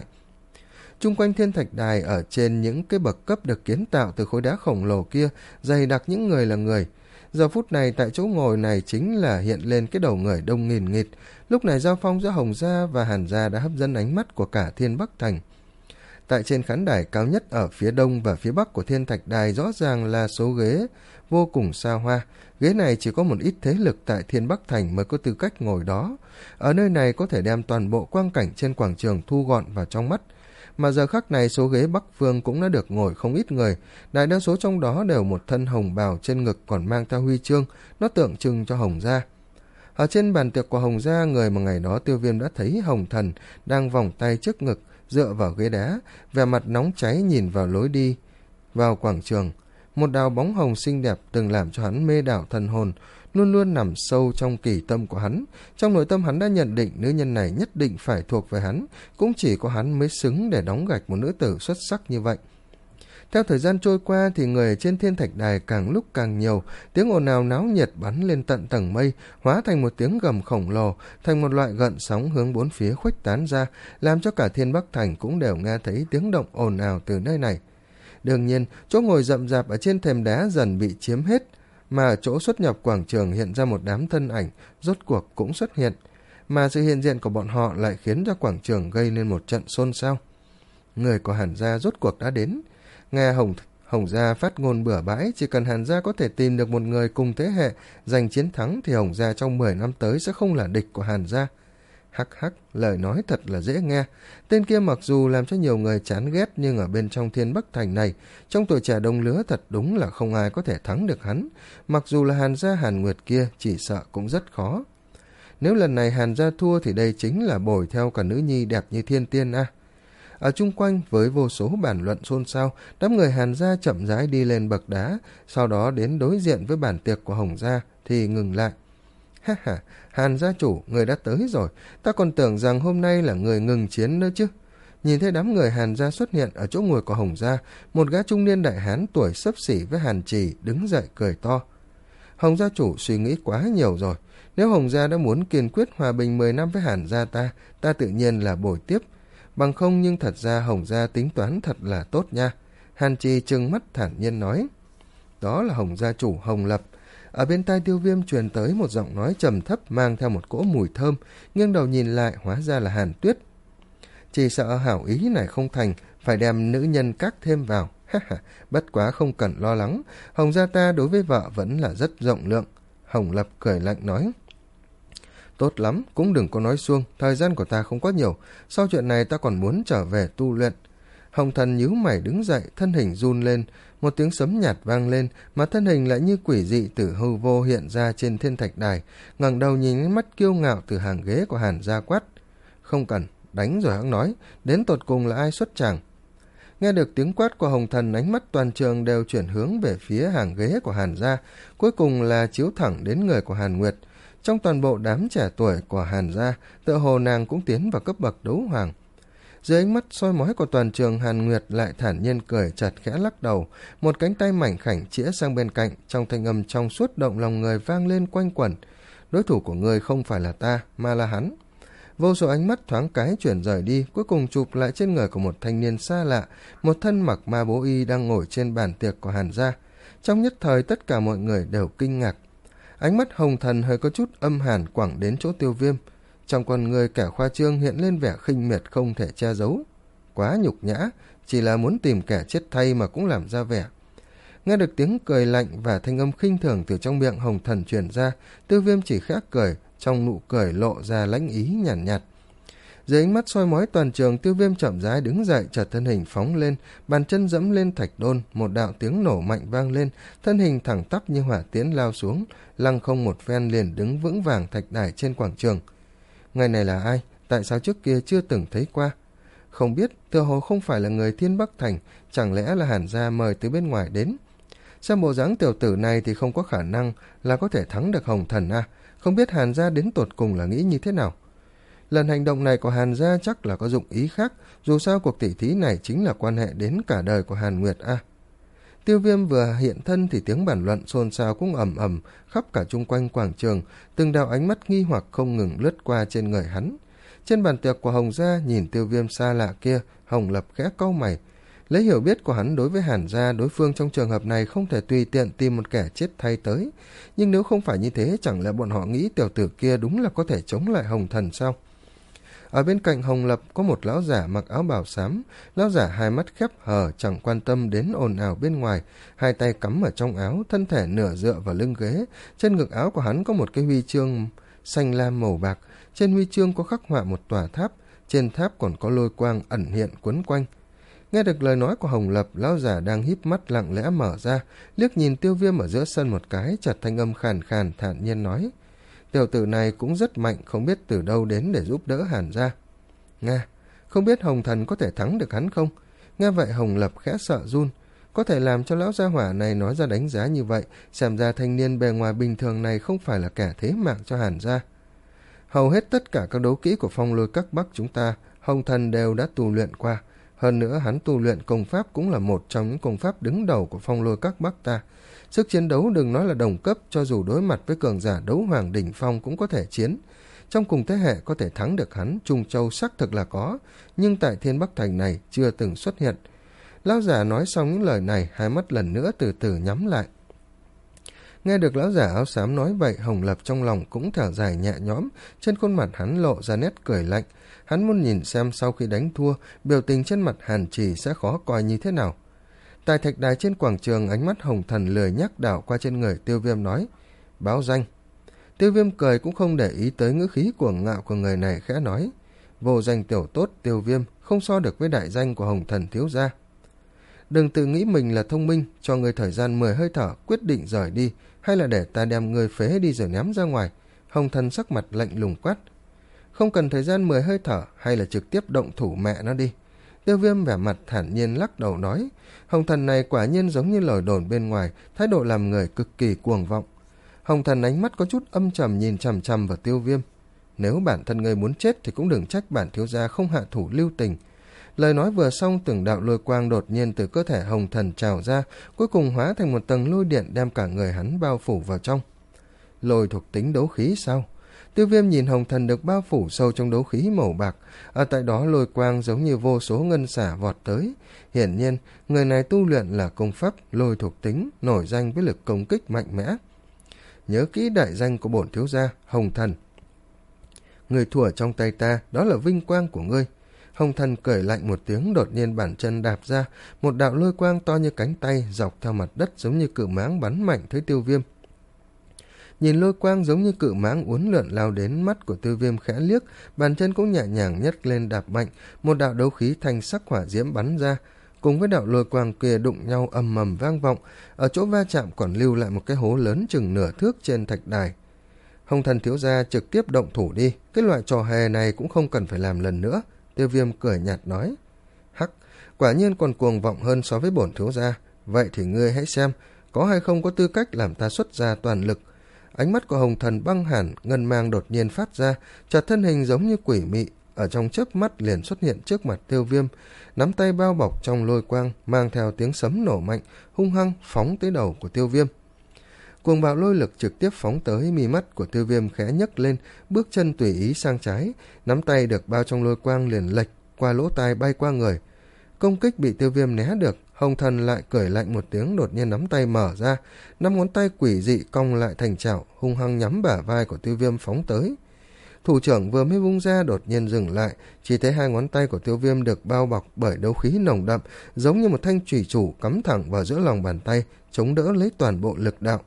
[SPEAKER 1] Chung quanh Thiên Thạch Đài ở trên những cái bậc cấp được kiến tạo từ khối đá khổng lồ kia, dày đặc những người là người. Giờ phút này tại chỗ ngồi này chính là hiện lên cái đầu người đông nghìn nghịt. Lúc này giao phong giữa Hồng Gia và Hàn Gia đã hấp dẫn ánh mắt của cả Thiên Bắc Thành. Tại trên khán đài cao nhất ở phía đông và phía bắc của Thiên Thạch Đài rõ ràng là số ghế vô cùng xa hoa. Ghế này chỉ có một ít thế lực tại Thiên Bắc Thành mới có tư cách ngồi đó. Ở nơi này có thể đem toàn bộ quang cảnh trên quảng trường thu gọn vào trong mắt. Mà giờ khắc này số ghế Bắc Phương cũng đã được ngồi không ít người, đại đa số trong đó đều một thân hồng bào, trên ngực còn mang theo huy chương, nó tượng trưng cho Hồng Gia. Ở trên bàn tiệc của Hồng Gia, người mà ngày đó Tiêu Viêm đã thấy Hồng Thần đang vòng tay trước ngực, dựa vào ghế đá, vẻ mặt nóng cháy nhìn vào lối đi vào quảng trường. Một đào bóng hồng xinh đẹp từng làm cho hắn mê đảo thần hồn, luôn luôn nằm sâu trong kỳ tâm của hắn. Trong nội tâm hắn đã nhận định nữ nhân này nhất định phải thuộc về hắn, cũng chỉ có hắn mới xứng để đóng gạch một nữ tử xuất sắc như vậy. Theo thời gian trôi qua thì người trên Thiên Thạch Đài càng lúc càng nhiều, tiếng ồn ào náo nhiệt bắn lên tận tầng mây, hóa thành một tiếng gầm khổng lồ, thành một loại gợn sóng hướng bốn phía khuếch tán ra, làm cho cả Thiên Bắc Thành cũng đều nghe thấy tiếng động ồn ào từ nơi này. Đương nhiên, chỗ ngồi rậm rạp ở trên thềm đá dần bị chiếm hết, mà ở chỗ xuất nhập quảng trường hiện ra một đám thân ảnh, rốt cuộc cũng xuất hiện, mà sự hiện diện của bọn họ lại khiến cho quảng trường gây nên một trận xôn xao. Người của Hàn Gia rốt cuộc đã đến. Nghe Hồng Hồng Gia phát ngôn bừa bãi, chỉ cần Hàn Gia có thể tìm được một người cùng thế hệ giành chiến thắng thì Hồng Gia trong mười năm tới sẽ không là địch của Hàn Gia. Hắc hắc, lời nói thật là dễ nghe. Tên kia mặc dù làm cho nhiều người chán ghét, nhưng ở bên trong Thiên Bắc Thành này, trong tuổi trẻ đồng lứa thật đúng là không ai có thể thắng được hắn. Mặc dù là Hàn Gia Hàn Nguyệt kia, chỉ sợ cũng rất khó. Nếu lần này Hàn Gia thua thì đây chính là bồi theo cả nữ nhi đẹp như thiên tiên a. À. Ở chung quanh với vô số bàn luận xôn xao, đám người Hàn Gia chậm rãi đi lên bậc đá, sau đó đến đối diện với bàn tiệc của Hồng Gia thì ngừng lại. Ha ha, Hàn gia chủ, người đã tới rồi, ta còn tưởng rằng hôm nay là người ngừng chiến nữa chứ. Nhìn thấy đám người Hàn gia xuất hiện ở chỗ ngồi của Hồng Gia, một gã trung niên đại hán tuổi xấp xỉ với Hàn Trì đứng dậy cười to. Hồng gia chủ suy nghĩ quá nhiều rồi, nếu Hồng gia đã muốn kiên quyết hòa bình mười năm với Hàn gia ta, ta tự nhiên là bồi tiếp. Bằng không, nhưng thật ra Hồng gia tính toán thật là tốt nha. Hàn Trì trừng mắt thản nhiên nói. Đó là Hồng gia chủ Hồng Lập. Ở bên tai Tiêu Viêm truyền tới một giọng nói trầm thấp mang theo một cỗ mùi thơm, nghiêng đầu nhìn lại hóa ra là Hàn Tuyết. Chỉ sợ hảo ý này không thành, phải đem nữ nhân các thêm vào. Ha ha, bất quá không cần lo lắng, Hồng gia ta đối với vợ vẫn là rất rộng lượng. Hồng Lập cười lạnh nói. Tốt lắm, cũng đừng có nói suông, thời gian của ta không có nhiều, sau chuyện này ta còn muốn trở về tu luyện. Hồng Thần nhíu mày đứng dậy, thân hình run lên, một tiếng sấm nhạt vang lên, mà thân hình lại như quỷ dị từ hư vô hiện ra trên Thiên Thạch Đài, ngẩng đầu nhìn ánh mắt kiêu ngạo từ hàng ghế của Hàn gia quát. Không cần, đánh rồi hãng nói, đến tột cùng là ai xuất tràng. Nghe được tiếng quát của Hồng Thần, ánh mắt toàn trường đều chuyển hướng về phía hàng ghế của Hàn gia, cuối cùng là chiếu thẳng đến người của Hàn Nguyệt. Trong toàn bộ đám trẻ tuổi của Hàn gia, tựa hồ nàng cũng tiến vào cấp bậc đấu hoàng. Dưới ánh mắt soi mói của toàn trường, Hàn Nguyệt lại thản nhiên cười chặt khẽ lắc đầu, một cánh tay mảnh khảnh chĩa sang bên cạnh, trong thanh âm trong suốt động lòng người vang lên quanh quẩn. đối thủ của ngươi không phải là ta mà là hắn. Vô số ánh mắt thoáng cái chuyển rời đi, cuối cùng chụp lại trên người của một thanh niên xa lạ, một thân mặc ma bố y đang ngồi trên bàn tiệc của Hàn gia. Trong nhất thời tất cả mọi người đều kinh ngạc. Ánh mắt Hồng Thần hơi có chút âm hàn quẳng đến chỗ Tiêu Viêm. Trong con người kẻ khoa trương hiện lên vẻ khinh miệt không thể che giấu. Quá nhục nhã, chỉ là muốn tìm kẻ chết thay mà cũng làm ra vẻ. Nghe được tiếng cười lạnh và thanh âm khinh thường từ trong miệng Hồng Thần truyền ra, Tiêu Viêm chỉ khẽ cười, trong nụ cười lộ ra lãnh ý nhàn nhạt, nhạt. Dưới ánh mắt soi mói toàn trường, Tiêu Viêm chậm rãi đứng dậy, chợt thân hình phóng lên, bàn chân dẫm lên thạch đôn, một đạo tiếng nổ mạnh vang lên, thân hình thẳng tắp như hỏa tiễn lao xuống, lăng không một phen liền đứng vững vàng thạch đài trên quảng trường. Người này là ai? Tại sao trước kia chưa từng thấy qua? Không biết, tựa hồ không phải là người Thiên Bắc Thành, chẳng lẽ là Hàn gia mời từ bên ngoài đến? Xem bộ dáng tiểu tử này thì không có khả năng là có thể thắng được Hồng Thần à? Không biết Hàn gia đến tột cùng là nghĩ như thế nào? Lần hành động này của Hàn gia chắc là có dụng ý khác, dù sao cuộc tỉ thí này chính là quan hệ đến cả đời của Hàn Nguyệt a. Tiêu Viêm vừa hiện thân thì tiếng bàn luận xôn xao cũng ầm ầm khắp cả chung quanh quảng trường, từng đạo ánh mắt nghi hoặc không ngừng lướt qua trên người hắn. Trên bàn tiệc của Hồng gia, nhìn Tiêu Viêm xa lạ kia, Hồng Lập khẽ cau mày. Lấy hiểu biết của hắn đối với Hàn gia, đối phương trong trường hợp này không thể tùy tiện tìm một kẻ chết thay tới. Nhưng nếu không phải như thế, chẳng lẽ bọn họ nghĩ tiểu tử kia đúng là có thể chống lại Hồng Thần sao? Ở bên cạnh Hồng Lập có một lão giả mặc áo bào xám, lão giả hai mắt khép hờ, chẳng quan tâm đến ồn ào bên ngoài, hai tay cắm ở trong áo, thân thể nửa dựa vào lưng ghế. Trên ngực áo của hắn có một cái huy chương xanh lam màu bạc, trên huy chương có khắc họa một tòa tháp, trên tháp còn có lôi quang ẩn hiện quấn quanh. Nghe được lời nói của Hồng Lập, lão giả đang híp mắt lặng lẽ mở ra, liếc nhìn Tiêu Viêm ở giữa sân một cái, chợt thanh âm khàn khàn thản nhiên nói: tiểu tử này cũng rất mạnh, không biết từ đâu đến để giúp đỡ Hàn gia. Nga, không biết Hồng Thần có thể thắng được hắn không? Nghe vậy Hồng Lập khẽ sợ run, có thể làm cho lão gia hỏa này nói ra đánh giá như vậy, xem ra thanh niên bề ngoài bình thường này không phải là kẻ thế mạng cho Hàn gia. Hầu hết tất cả các đấu kỹ của Phong Lôi Các Bắc chúng ta, Hồng Thần đều đã tu luyện qua. Hơn nữa hắn tu luyện công pháp cũng là một trong những công pháp đứng đầu của Phong Lôi Các Bắc ta. Sức chiến đấu đừng nói là đồng cấp, cho dù đối mặt với cường giả đấu hoàng đỉnh phong cũng có thể chiến. Trong cùng thế hệ có thể thắng được hắn, Trung Châu xác thực là có, nhưng tại Thiên Bắc Thành này chưa từng xuất hiện. Lão giả nói xong những lời này, hai mắt lần nữa từ từ nhắm lại. Nghe được lão giả áo xám nói vậy, Hồng Lập trong lòng cũng thở dài nhẹ nhõm, trên khuôn mặt hắn lộ ra nét cười lạnh. Hắn muốn nhìn xem sau khi đánh thua, biểu tình trên mặt Hàn Trì sẽ khó coi như thế nào. Tại thạch đài trên quảng trường, ánh mắt Hồng Thần lười nhắc đảo qua trên người Tiêu Viêm nói: báo danh. Tiêu Viêm cười cũng không để ý tới ngữ khí cuồng ngạo của người này, khẽ nói: vô danh tiểu tốt Tiêu Viêm, không so được với đại danh của Hồng Thần thiếu gia. Đừng tự nghĩ mình là thông minh, cho người thời gian mười hơi thở quyết định rời đi, hay là để ta đem người phế đi rồi ném ra ngoài. Hồng Thần sắc mặt lạnh lùng quát: không cần thời gian mười hơi thở, hay là trực tiếp động thủ mẹ nó đi. Tiêu Viêm vẻ mặt thản nhiên lắc đầu nói: Hồng Thần này quả nhiên giống như lời đồn bên ngoài, thái độ làm người cực kỳ cuồng vọng. Hồng Thần ánh mắt có chút âm trầm nhìn chằm chằm vào Tiêu Viêm: nếu bản thân ngươi muốn chết thì cũng đừng trách bản thiếu gia không hạ thủ lưu tình. Lời nói vừa xong, từng đạo lôi quang đột nhiên từ cơ thể Hồng Thần trào ra, cuối cùng hóa thành một tầng lôi điện đem cả người hắn bao phủ vào trong. Lôi thuộc tính đấu khí sao? Tiêu Viêm nhìn Hồng Thần được bao phủ sâu trong đấu khí màu bạc, ở tại đó lôi quang giống như vô số ngân xả vọt tới. Hiển nhiên, người này tu luyện là công pháp lôi thuộc tính, nổi danh với lực công kích mạnh mẽ. Nhớ kỹ đại danh của bổn thiếu gia, Hồng Thần. Người thua trong tay ta, đó là vinh quang của ngươi. Hồng Thần cười lạnh một tiếng, đột nhiên bàn chân đạp ra, một đạo lôi quang to như cánh tay dọc theo mặt đất giống như cự mãng bắn mạnh tới Tiêu Viêm. Nhìn lôi quang giống như cự mãng uốn lượn lao đến, mắt của Tiêu Viêm khẽ liếc, bàn chân cũng nhẹ nhàng nhấc lên đạp mạnh, một đạo đấu khí thanh sắc hỏa diễm bắn ra, cùng với đạo lôi quang kia đụng nhau ầm ầm vang vọng, ở chỗ va chạm còn lưu lại một cái hố lớn chừng nửa thước trên thạch đài. Hồng Thần thiếu gia trực tiếp động thủ đi, cái loại trò hề này cũng không cần phải làm lần nữa. Tiêu Viêm cười nhạt nói: hắc, quả nhiên còn cuồng vọng hơn so với bổn thiếu gia, vậy thì ngươi hãy xem có hay không có tư cách làm ta xuất ra toàn lực. Ánh mắt của Hồng Thần băng hẳn, ngân mang đột nhiên phát ra, chợt thân hình giống như quỷ mị, ở trong chớp mắt liền xuất hiện trước mặt Tiêu Viêm, nắm tay bao bọc trong lôi quang, mang theo tiếng sấm nổ mạnh, hung hăng phóng tới đầu của Tiêu Viêm. Cuồng bạo lôi lực trực tiếp phóng tới, mi mắt của Tiêu Viêm khẽ nhấc lên, bước chân tùy ý sang trái, nắm tay được bao trong lôi quang liền lệch qua lỗ tai bay qua người. Công kích bị Tiêu Viêm né được, Hồng Thần lại cười lạnh một tiếng, đột nhiên nắm tay mở ra, năm ngón tay quỷ dị cong lại thành chảo, hung hăng nhắm bả vai của Tiêu Viêm phóng tới. Thủ trưởng vừa mới vung ra đột nhiên dừng lại, chỉ thấy hai ngón tay của Tiêu Viêm được bao bọc bởi đấu khí nồng đậm, giống như một thanh chủy thủ cắm thẳng vào giữa lòng bàn tay, chống đỡ lấy toàn bộ lực đạo.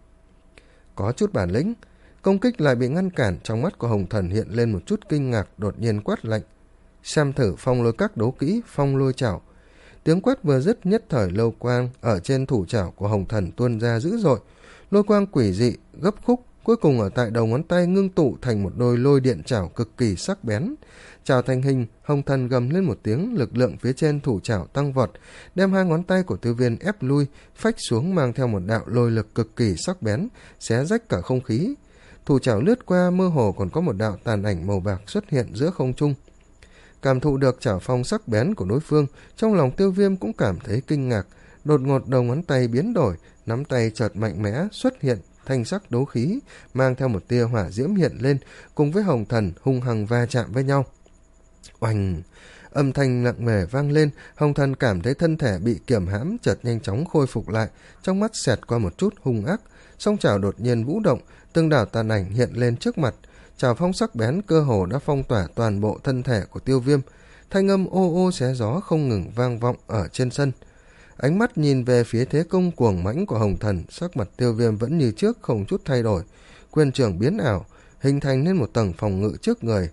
[SPEAKER 1] Có chút bản lĩnh, công kích lại bị ngăn cản. Trong mắt của Hồng Thần hiện lên một chút kinh ngạc, đột nhiên quát lạnh: xem thử phong lôi các đấu kỹ, phong lôi chảo. Tiếng quát vừa dứt, nhất thời lôi quang ở trên thủ chảo của Hồng Thần tuôn ra dữ dội, lôi quang quỷ dị gấp khúc, cuối cùng ở tại đầu ngón tay ngưng tụ thành một đôi lôi điện chảo cực kỳ sắc bén. Chảo thành hình, Hồng Thần gầm lên một tiếng, lực lượng phía trên thủ chảo tăng vọt, đem hai ngón tay của Tiêu Viêm ép lui, phách xuống, mang theo một đạo lôi lực cực kỳ sắc bén, xé rách cả không khí. Thủ chảo lướt qua, mơ hồ còn có một đạo tàn ảnh màu bạc xuất hiện giữa không trung. Cảm thụ được chảo phong sắc bén của đối phương, trong lòng Tiêu Viêm cũng cảm thấy kinh ngạc. Đột ngột đầu ngón tay biến đổi, nắm tay chợt mạnh mẽ xuất hiện thanh sắc đấu khí, mang theo một tia hỏa diễm hiện lên, cùng với Hồng Thần hung hăng va chạm với nhau. Oành! Âm thanh nặng nề vang lên, Hồng Thần cảm thấy thân thể bị kiềm hãm, chợt nhanh chóng khôi phục lại, trong mắt xẹt qua một chút hung ác, song chảo đột nhiên vũ động, từng đạo tàn ảnh hiện lên trước mặt. Chảo phong sắc bén cơ hồ đã phong tỏa toàn bộ thân thể của Tiêu Viêm, thanh âm ô ô xé gió không ngừng vang vọng ở trên sân. Ánh mắt nhìn về phía thế công cuồng mãnh của Hồng Thần, sắc mặt Tiêu Viêm vẫn như trước không chút thay đổi, quyền trưởng biến ảo, hình thành nên một tầng phòng ngự trước người.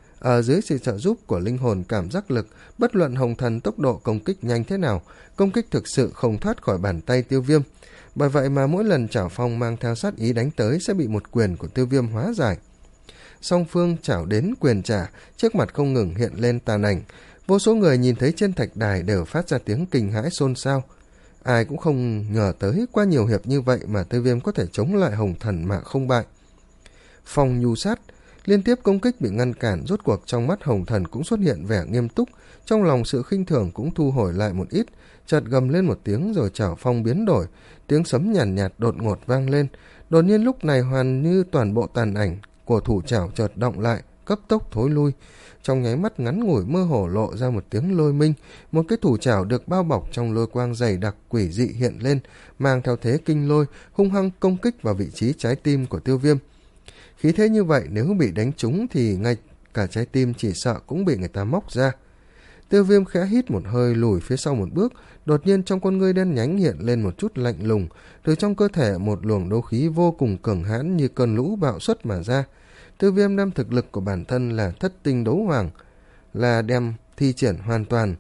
[SPEAKER 1] Ở dưới sự trợ giúp của linh hồn cảm giác lực, bất luận Hồng Thần tốc độ công kích nhanh thế nào, công kích thực sự không thoát khỏi bàn tay Tiêu Viêm. Bởi vậy mà mỗi lần chảo phong mang theo sát ý đánh tới sẽ bị một quyền của Tiêu Viêm hóa giải. Song phương chảo đến quyền trả, trước mặt không ngừng hiện lên tàn ảnh. Vô số người nhìn thấy trên thạch đài đều phát ra tiếng kinh hãi xôn xao. Ai cũng không ngờ tới qua nhiều hiệp như vậy mà Tiêu Viêm có thể chống lại Hồng Thần mà không bại. Phong nhu sát, liên tiếp công kích bị ngăn cản, rốt cuộc trong mắt Hồng Thần cũng xuất hiện vẻ nghiêm túc, trong lòng sự khinh thường cũng thu hồi lại một ít, chợt gầm lên một tiếng rồi chảo phong biến đổi, tiếng sấm nhàn nhạt, nhạt đột ngột vang lên. Đột nhiên lúc này hoàn như toàn bộ tàn ảnh của thủ chảo chợt động lại, cấp tốc thối lui. Trong nháy mắt ngắn ngủi mơ hồ lộ ra một tiếng lôi minh, một cái thủ chảo được bao bọc trong lôi quang dày đặc quỷ dị hiện lên, mang theo thế kinh lôi, hung hăng công kích vào vị trí trái tim của Tiêu Viêm. Khí thế như vậy nếu bị đánh trúng thì ngay cả trái tim chỉ sợ cũng bị người ta móc ra. Tiêu Viêm khẽ hít một hơi lùi phía sau một bước, đột nhiên trong con ngươi đen nhánh hiện lên một chút lạnh lùng, từ trong cơ thể một luồng đấu khí vô cùng cường hãn như cơn lũ bạo xuất mà ra. Tiêu Viêm đem thực lực của bản thân là thất tinh đấu hoàng, là đem thi triển hoàn toàn.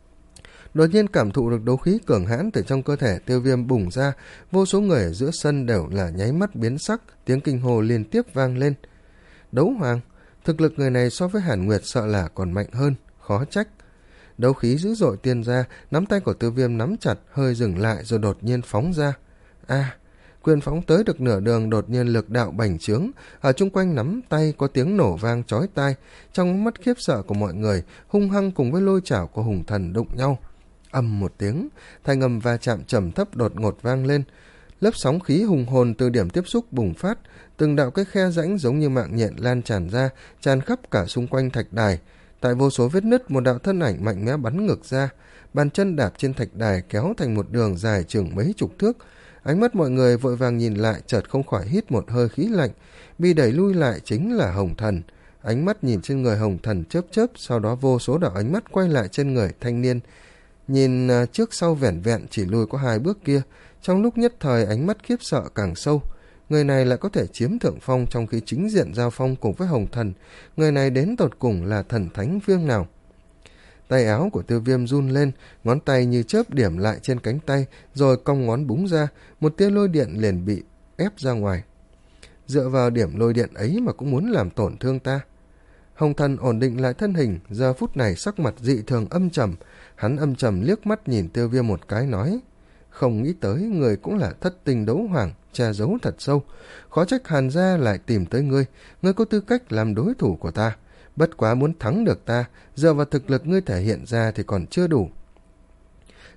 [SPEAKER 1] Đột nhiên cảm thụ được đấu khí cường hãn từ trong cơ thể Tiêu Viêm bùng ra, vô số người ở giữa sân đều là nháy mắt biến sắc, tiếng kinh hô liên tiếp vang lên. Đấu hoàng, thực lực người này so với Hàn Nguyệt sợ là còn mạnh hơn, khó trách. Đấu khí dữ dội tiên ra, nắm tay của Tiêu Viêm nắm chặt, hơi dừng lại rồi đột nhiên phóng ra. A, quyền phóng tới được nửa đường, đột nhiên lực đạo bành trướng, ở chung quanh nắm tay có tiếng nổ vang chói tai, trong mắt khiếp sợ của mọi người, hung hăng cùng với lôi chảo của Hùng Thần đụng nhau. Ầm một tiếng, thanh âm va chạm trầm thấp đột ngột vang lên, lớp sóng khí hùng hồn từ điểm tiếp xúc bùng phát, từng đạo cái khe rãnh giống như mạng nhện lan tràn ra, tràn khắp cả xung quanh thạch đài. Tại vô số vết nứt, một đạo thân ảnh mạnh mẽ bắn ngược ra, bàn chân đạp trên thạch đài kéo thành một đường dài chừng mấy chục thước. Ánh mắt mọi người vội vàng nhìn lại, chợt không khỏi hít một hơi khí lạnh. Bị đẩy lui lại chính là Hồng Thần. Ánh mắt nhìn trên người Hồng Thần chớp chớp, sau đó vô số đạo ánh mắt quay lại trên người thanh niên. Nhìn trước sau vẻn vẹn chỉ lùi có hai bước kia, trong lúc nhất thời ánh mắt khiếp sợ càng sâu. Người này lại có thể chiếm thượng phong trong khi chính diện giao phong cùng với Hồng Thần. Người này đến tột cùng là thần thánh phương nào? Tay áo của Tiêu Viêm run lên, ngón tay như chớp điểm lại trên cánh tay, rồi cong ngón búng ra, một tia lôi điện liền bị ép ra ngoài. Dựa vào điểm lôi điện ấy mà cũng muốn làm tổn thương ta. Hồng Thần ổn định lại thân hình, giờ phút này sắc mặt dị thường âm trầm. Hắn âm trầm liếc mắt nhìn Tiêu Viêm một cái nói: không nghĩ tới người cũng là thất tinh đấu hoàng, che giấu thật sâu. Khó trách Hàn gia lại tìm tới ngươi, ngươi có tư cách làm đối thủ của ta. Bất quá muốn thắng được ta, dựa vào thực lực ngươi thể hiện ra thì còn chưa đủ.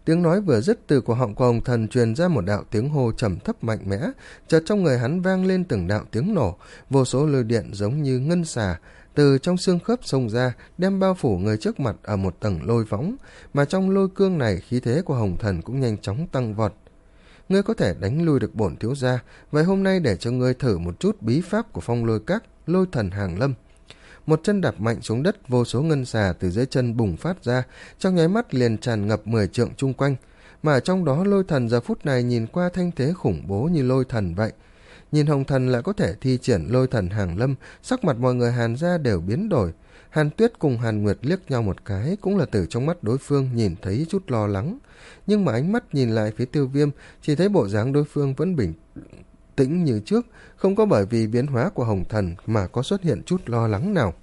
[SPEAKER 1] Tiếng nói vừa dứt, từ cổ họng của Hồng Thần truyền ra một đạo tiếng hô trầm thấp mạnh mẽ, chợt trong người hắn vang lên từng đạo tiếng nổ, vô số lôi điện giống như ngân xà từ trong xương khớp xông ra, đem bao phủ người trước mặt ở một tầng lôi võng, mà trong lôi cương này khí thế của Hồng Thần cũng nhanh chóng tăng vọt. Ngươi có thể đánh lui được bổn thiếu gia, vậy hôm nay để cho ngươi thử một chút bí pháp của Phong Lôi Các, Lôi Thần Hàng Lâm. Một chân đạp mạnh xuống đất, vô số ngân xà từ dưới chân bùng phát ra, trong nháy mắt liền tràn ngập mười trượng chung quanh, mà ở trong đó Lôi Thần giờ phút này nhìn qua thanh thế khủng bố như lôi thần vậy. Nhìn Hồng Thần lại có thể thi triển Lôi Thần Hàng Lâm, sắc mặt mọi người Hàn gia đều biến đổi. Hàn Tuyết cùng Hàn Nguyệt liếc nhau một cái, cũng là từ trong mắt đối phương nhìn thấy chút lo lắng, nhưng mà ánh mắt nhìn lại phía Tiêu Viêm, chỉ thấy bộ dáng đối phương vẫn bình tĩnh như trước, không có bởi vì biến hóa của Hồng Thần mà có xuất hiện chút lo lắng nào.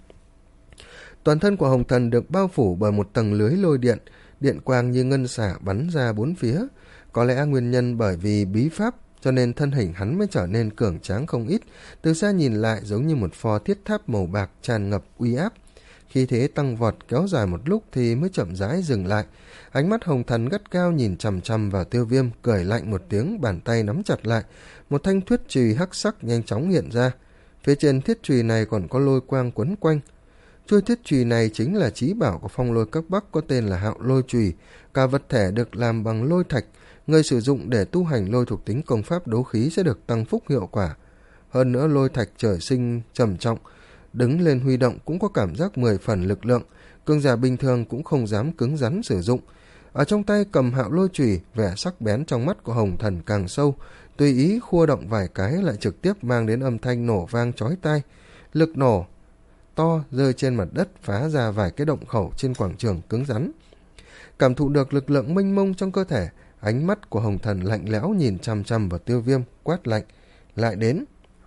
[SPEAKER 1] Toàn thân của Hồng Thần được bao phủ bởi một tầng lưới lôi điện, điện quang như ngân xả bắn ra bốn phía. Có lẽ nguyên nhân bởi vì bí pháp, cho nên thân hình hắn mới trở nên cường tráng không ít, từ xa nhìn lại giống như một pho thiết tháp màu bạc tràn ngập uy áp. Khi thế tăng vọt kéo dài một lúc thì mới chậm rãi dừng lại. Ánh mắt Hồng Thần gắt cao nhìn chằm chằm vào Tiêu Viêm, cười lạnh một tiếng, bàn tay nắm chặt lại, một thanh thuyết chùy hắc sắc nhanh chóng hiện ra. Phía trên thiết chùy này còn có lôi quang quấn quanh. Chuôi thiết chùy này chính là chí bảo của Phong Lôi Các Bắc, có tên là Hạo Lôi Chùy, cả vật thể được làm bằng lôi thạch, người sử dụng để tu hành lôi thuộc tính công pháp đấu khí sẽ được tăng phúc hiệu quả. Hơn nữa lôi thạch trời sinh trầm trọng, đứng lên huy động cũng có cảm giác mười phần lực lượng, cường giả bình thường cũng không dám cứng rắn sử dụng. Ở trong tay cầm Hạo Lôi Chùy, vẻ sắc bén trong mắt của Hồng Thần càng sâu, tùy ý khua động vài cái lại trực tiếp mang đến âm thanh nổ vang chói tai. Lực nổ to rơi trên mặt đất, phá ra vài cái động khẩu trên quảng trường cứng rắn. Cảm thụ được lực lượng mênh mông trong cơ thể, ánh mắt của Hồng Thần lạnh lẽo nhìn chằm chằm vào Tiêu Viêm, quát lạnh: lại đến.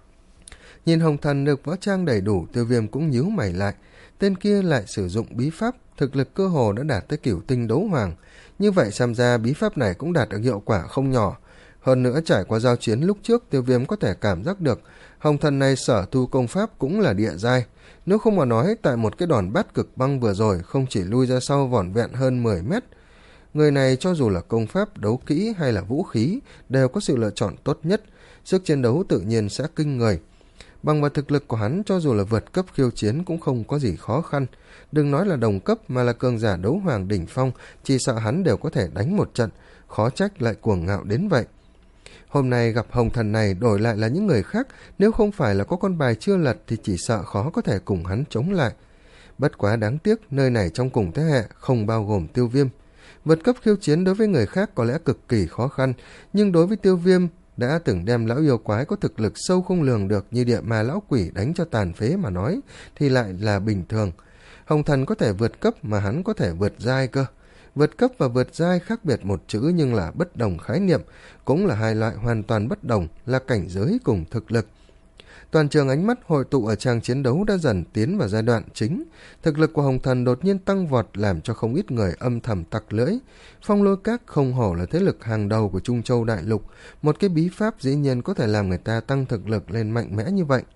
[SPEAKER 1] Nhìn Hồng Thần được võ trang đầy đủ, Tiêu Viêm cũng nhíu mày lại. Tên kia lại sử dụng bí pháp, thực lực cơ hồ đã đạt tới cửu tinh đấu hoàng. Như vậy xem ra bí pháp này cũng đạt được hiệu quả không nhỏ. Hơn nữa trải qua giao chiến lúc trước, Tiêu Viêm có thể cảm giác được Hồng Thần này sở tu công pháp cũng là địa giai. Nếu không mà nói, tại một cái đòn bát cực băng vừa rồi không chỉ lui ra sau vỏn vẹn hơn mười mét. Người này cho dù là công pháp, đấu kỹ hay là vũ khí đều có sự lựa chọn tốt nhất, sức chiến đấu tự nhiên sẽ kinh người. Bằng vào thực lực của hắn, cho dù là vượt cấp khiêu chiến cũng không có gì khó khăn. Đừng nói là đồng cấp mà là cường giả đấu hoàng đỉnh phong, chỉ sợ hắn đều có thể đánh một trận, khó trách lại cuồng ngạo đến vậy. Hôm nay gặp Hồng Thần này đổi lại là những người khác, nếu không phải là có con bài chưa lật thì chỉ sợ khó có thể cùng hắn chống lại. Bất quá đáng tiếc, nơi này trong cùng thế hệ không bao gồm Tiêu Viêm. Vượt cấp khiêu chiến đối với người khác có lẽ cực kỳ khó khăn, nhưng đối với Tiêu Viêm đã từng đem lão yêu quái có thực lực sâu không lường được như địa ma lão quỷ đánh cho tàn phế mà nói thì lại là bình thường. Hồng Thần có thể vượt cấp mà hắn có thể vượt giai cơ. Vượt cấp và vượt giai khác biệt một chữ nhưng là bất đồng khái niệm, cũng là hai loại hoàn toàn bất đồng, là cảnh giới cùng thực lực. Toàn trường ánh mắt hội tụ ở trang chiến đấu đã dần tiến vào giai đoạn chính. Thực lực của Hồng Thần đột nhiên tăng vọt làm cho không ít người âm thầm tặc lưỡi. Phong Lôi Các không hổ là thế lực hàng đầu của Trung Châu Đại Lục, một cái bí pháp dĩ nhiên có thể làm người ta tăng thực lực lên mạnh mẽ như vậy.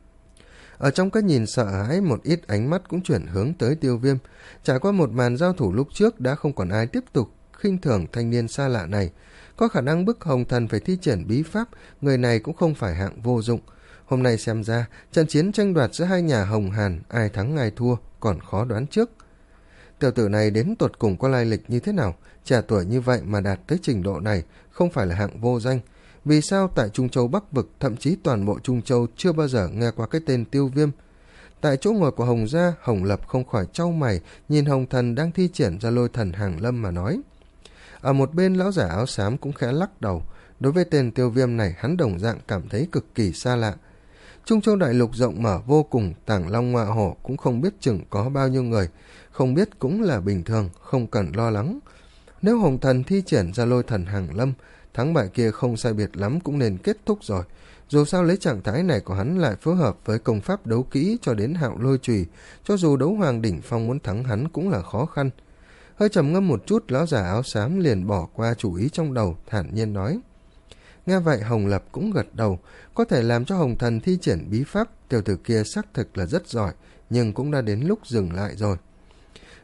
[SPEAKER 1] Ở trong cái nhìn sợ hãi, một ít ánh mắt cũng chuyển hướng tới Tiêu Viêm. Trải qua một màn giao thủ lúc trước, đã không còn ai tiếp tục khinh thường thanh niên xa lạ này. Có khả năng bức Hồng Thần phải thi triển bí pháp, người này cũng không phải hạng vô dụng. Hôm nay xem ra, trận chiến tranh đoạt giữa hai nhà Hồng Hàn, ai thắng ai thua, còn khó đoán trước. Tiểu tử này đến tột cùng có lai lịch như thế nào? Trẻ tuổi như vậy mà đạt tới trình độ này, không phải là hạng vô danh. Vì sao tại Trung Châu Bắc Vực, thậm chí toàn bộ Trung Châu chưa bao giờ nghe qua cái tên Tiêu Viêm? Tại chỗ ngồi của Hồng gia, Hồng Lập không khỏi chau mày, nhìn Hồng Thần đang thi triển ra Lôi Thần Hàng Lâm mà nói. Ở một bên lão giả áo xám cũng khẽ lắc đầu. Đối với tên Tiêu Viêm này, hắn đồng dạng cảm thấy cực kỳ xa lạ. Trung Châu Đại Lục rộng mở vô cùng, Tàng Long Ngọa Hổ cũng không biết chừng có bao nhiêu người, không biết cũng là bình thường, không cần lo lắng. Nếu Hồng Thần thi triển ra Lôi Thần Hàng Lâm, thắng bại kia không sai biệt lắm cũng nên kết thúc rồi. Dù sao lấy trạng thái này của hắn lại phối hợp với công pháp đấu kỹ cho đến Hạo Lôi Chùy, cho dù đấu hoàng đỉnh phong muốn thắng hắn cũng là khó khăn. Hơi trầm ngâm một chút, lão già áo xám liền bỏ qua chủ ý trong đầu, thản nhiên nói. Nghe vậy Hồng Lập cũng gật đầu, có thể làm cho Hồng Thần thi triển bí pháp, tiểu tử kia xác thực là rất giỏi, nhưng cũng đã đến lúc dừng lại rồi.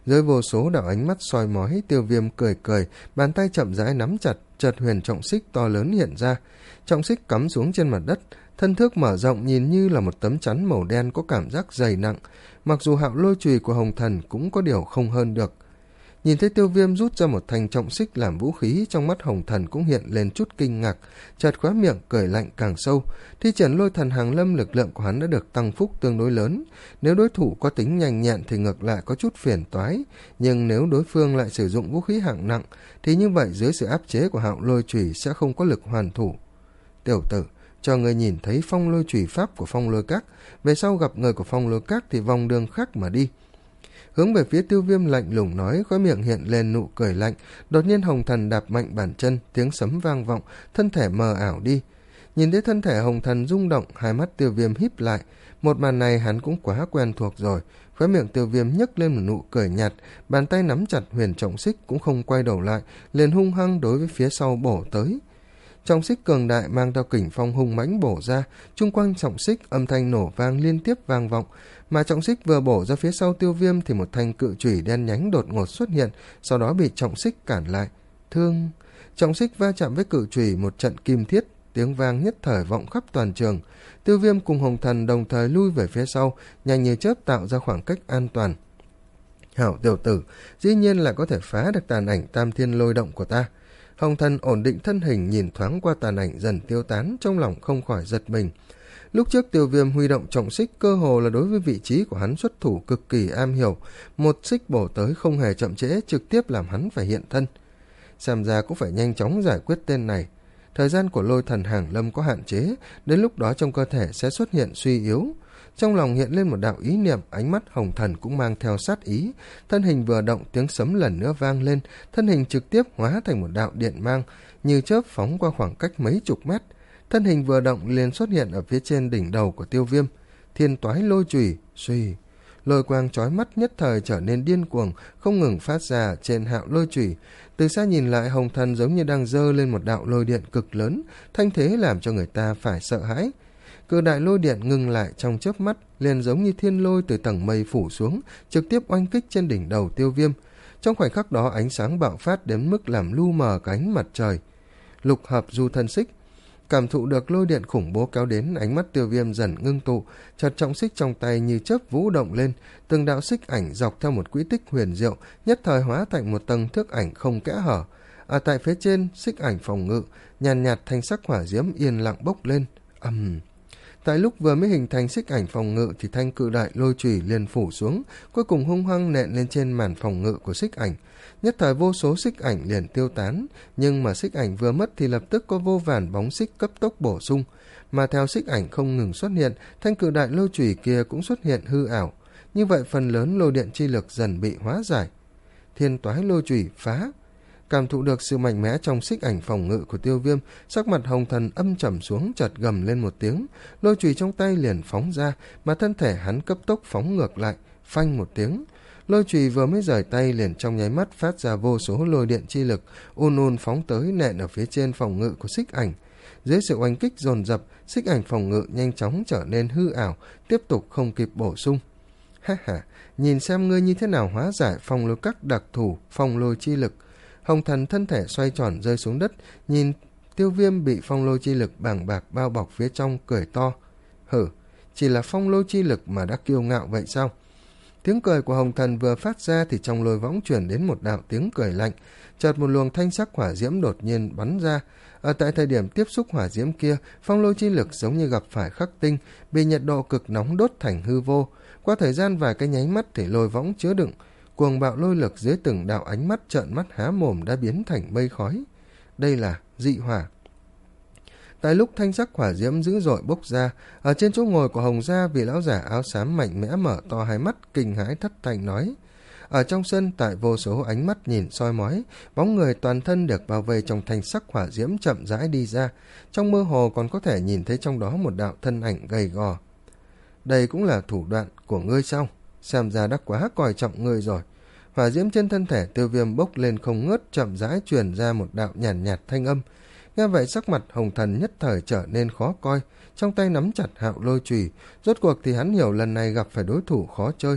[SPEAKER 1] Dưới vô số đạo ánh mắt soi mói, Tiêu Viêm cười cười, bàn tay chậm rãi nắm chặt, chợt huyền trọng xích to lớn hiện ra. Trọng xích cắm xuống trên mặt đất, thân thước mở rộng nhìn như là một tấm chắn màu đen có cảm giác dày nặng, mặc dù hạo lôi chùy của Hồng Thần cũng có điều không hơn được. Nhìn thấy Tiêu Viêm rút ra một thanh trọng xích làm vũ khí, trong mắt Hồng Thần cũng hiện lên chút kinh ngạc, chợt khóe miệng cười lạnh càng sâu. Thi triển lôi thần hàng lâm, lực lượng của hắn đã được tăng phúc tương đối lớn, nếu đối thủ có tính nhanh nhẹn thì ngược lại có chút phiền toái, nhưng nếu đối phương lại sử dụng vũ khí hạng nặng thì như vậy dưới sự áp chế của hạo lôi chùy sẽ không có lực hoàn thủ. Tiểu tử, cho người nhìn thấy phong lôi chùy pháp của phong lôi các, về sau gặp người của phong lôi các thì vòng đường khác mà đi. Hướng về phía Tiêu Viêm lạnh lùng nói, khóe miệng hiện lên nụ cười lạnh. Đột nhiên Hồng Thần đạp mạnh bàn chân, tiếng sấm vang vọng, thân thể mờ ảo đi. Nhìn thấy thân thể Hồng Thần rung động, hai mắt Tiêu Viêm híp lại. Một màn này hắn cũng quá quen thuộc rồi. Khóe miệng Tiêu Viêm nhấc lên một nụ cười nhạt, bàn tay nắm chặt huyền trọng xích cũng không quay đầu lại, liền hung hăng đối với phía sau bổ tới. Trọng xích cường đại mang theo kình phong hung mãnh bổ ra, chung quanh trọng xích âm thanh nổ vang liên tiếp vang vọng, mà trọng xích vừa bổ ra phía sau Tiêu Viêm thì một thanh cự chủy đen nhánh đột ngột xuất hiện, sau đó bị trọng xích cản lại. Thương! Trọng xích va chạm với cự chủy một trận kim thiết, tiếng vang nhất thời vọng khắp toàn trường. Tiêu Viêm cùng Hồng Thần đồng thời lui về phía sau, nhanh như chớp tạo ra khoảng cách an toàn. Hảo tiểu tử, dĩ nhiên là có thể phá được tàn ảnh tam thiên lôi động của ta. Hồng Thần ổn định thân hình, nhìn thoáng qua tàn ảnh dần tiêu tán, trong lòng không khỏi giật mình. Lúc trước Tiêu Viêm huy động trọng xích cơ hồ là đối với vị trí của hắn xuất thủ cực kỳ am hiểu, một xích bổ tới không hề chậm trễ, trực tiếp làm hắn phải hiện thân. Xem ra cũng phải nhanh chóng giải quyết tên này. Thời gian của lôi thần hàng lâm có hạn chế, đến lúc đó trong cơ thể sẽ xuất hiện suy yếu. Trong lòng hiện lên một đạo ý niệm, ánh mắt Hồng Thần cũng mang theo sát ý. Thân hình vừa động, tiếng sấm lần nữa vang lên, thân hình trực tiếp hóa thành một đạo điện mang, như chớp phóng qua khoảng cách mấy chục mét. Thân hình vừa động liền xuất hiện ở phía trên đỉnh đầu của Tiêu Viêm. Thiên toái lôi chùy, suy. Lôi quang chói mắt nhất thời trở nên điên cuồng, không ngừng phát ra trên hạo lôi chùy. Từ xa nhìn lại, Hồng Thần giống như đang giơ lên một đạo lôi điện cực lớn, thanh thế làm cho người ta phải sợ hãi. Cự đại lôi điện ngừng lại trong chớp mắt, liền giống như thiên lôi từ tầng mây phủ xuống, trực tiếp oanh kích trên đỉnh đầu Tiêu Viêm. Trong khoảnh khắc đó, ánh sáng bạo phát đến mức làm lu mờ cả ánh mặt trời. Lục hợp du thân xích. Cảm thụ được lôi điện khủng bố kéo đến, ánh mắt Tiêu Viêm dần ngưng tụ, chợt trọng xích trong tay như chớp vũ động lên, từng đạo xích ảnh dọc theo một quỹ tích huyền diệu, nhất thời hóa thành một tầng thước ảnh không kẽ hở. Ở tại phía trên, xích ảnh phòng ngự, nhàn nhạt, nhạt thanh sắc hỏa diễm yên lặng bốc lên. Ầm. Uhm. Tại lúc vừa mới hình thành xích ảnh phòng ngự thì thanh cự đại lôi chùy liền phủ xuống, cuối cùng hung hăng nện lên trên màn phòng ngự của xích ảnh. Nhất thời vô số xích ảnh liền tiêu tán, nhưng mà xích ảnh vừa mất thì lập tức có vô vàn bóng xích cấp tốc bổ sung, mà theo xích ảnh không ngừng xuất hiện, thanh cự đại lôi chùy kia cũng xuất hiện hư ảo. Như vậy phần lớn lôi điện chi lực dần bị hóa giải. Thiên toái lôi chùy phá. Cảm thụ được sự mạnh mẽ trong xích ảnh phòng ngự của Tiêu Viêm, sắc mặt Hồng Thần âm trầm xuống, chợt gầm lên một tiếng, lôi chùy trong tay liền phóng ra, mà thân thể hắn cấp tốc phóng ngược lại, phanh một tiếng. Lôi chùy vừa mới rời tay liền trong nháy mắt phát ra vô số lôi điện chi lực, ùn ùn phóng tới nện ở phía trên phòng ngự của xích ảnh. Dưới sự oanh kích dồn dập, xích ảnh phòng ngự nhanh chóng trở nên hư ảo, tiếp tục không kịp bổ sung. Ha ha, nhìn xem ngươi như thế nào hóa giải phong lôi các đặc thù phong lôi chi lực. Hồng Thần thân thể xoay tròn rơi xuống đất, nhìn Tiêu Viêm bị phong lôi chi lực bàng bạc bao bọc phía trong, cười to. Hử, chỉ là phong lôi chi lực mà đã kiêu ngạo vậy sao? Tiếng cười của Hồng Thần vừa phát ra thì trong lôi võng chuyển đến một đạo tiếng cười lạnh, chợt một luồng thanh sắc hỏa diễm đột nhiên bắn ra. Ở tại thời điểm tiếp xúc hỏa diễm kia, phong lôi chi lực giống như gặp phải khắc tinh, bị nhiệt độ cực nóng đốt thành hư vô. Qua thời gian vài cái nháy mắt thì lôi võng chứa đựng cuồng bạo lôi lực dưới từng đạo ánh mắt trợn mắt há mồm đã biến thành mây khói. Đây là dị hỏa. Tại lúc thanh sắc hỏa diễm dữ dội bốc ra, ở trên chỗ ngồi của Hồng gia, vị lão giả áo xám mạnh mẽ mở to hai mắt, kinh hãi thất thanh nói. Ở trong sân, tại vô số ánh mắt nhìn soi mói, bóng người toàn thân được bao vây trong thanh sắc hỏa diễm chậm rãi đi ra, trong mơ hồ còn có thể nhìn thấy trong đó một đạo thân ảnh gầy gò. Đây cũng là thủ đoạn của ngươi sao? Xem ra đã quá coi trọng ngươi rồi. Hỏa diễm trên thân thể Tiêu Viêm bốc lên không ngớt, chậm rãi truyền ra một đạo nhàn nhạt, nhạt thanh âm. Nghe vậy sắc mặt Hồng Thần nhất thời trở nên khó coi, trong tay nắm chặt hạo lôi chùy. Rốt cuộc thì hắn hiểu lần này gặp phải đối thủ khó chơi.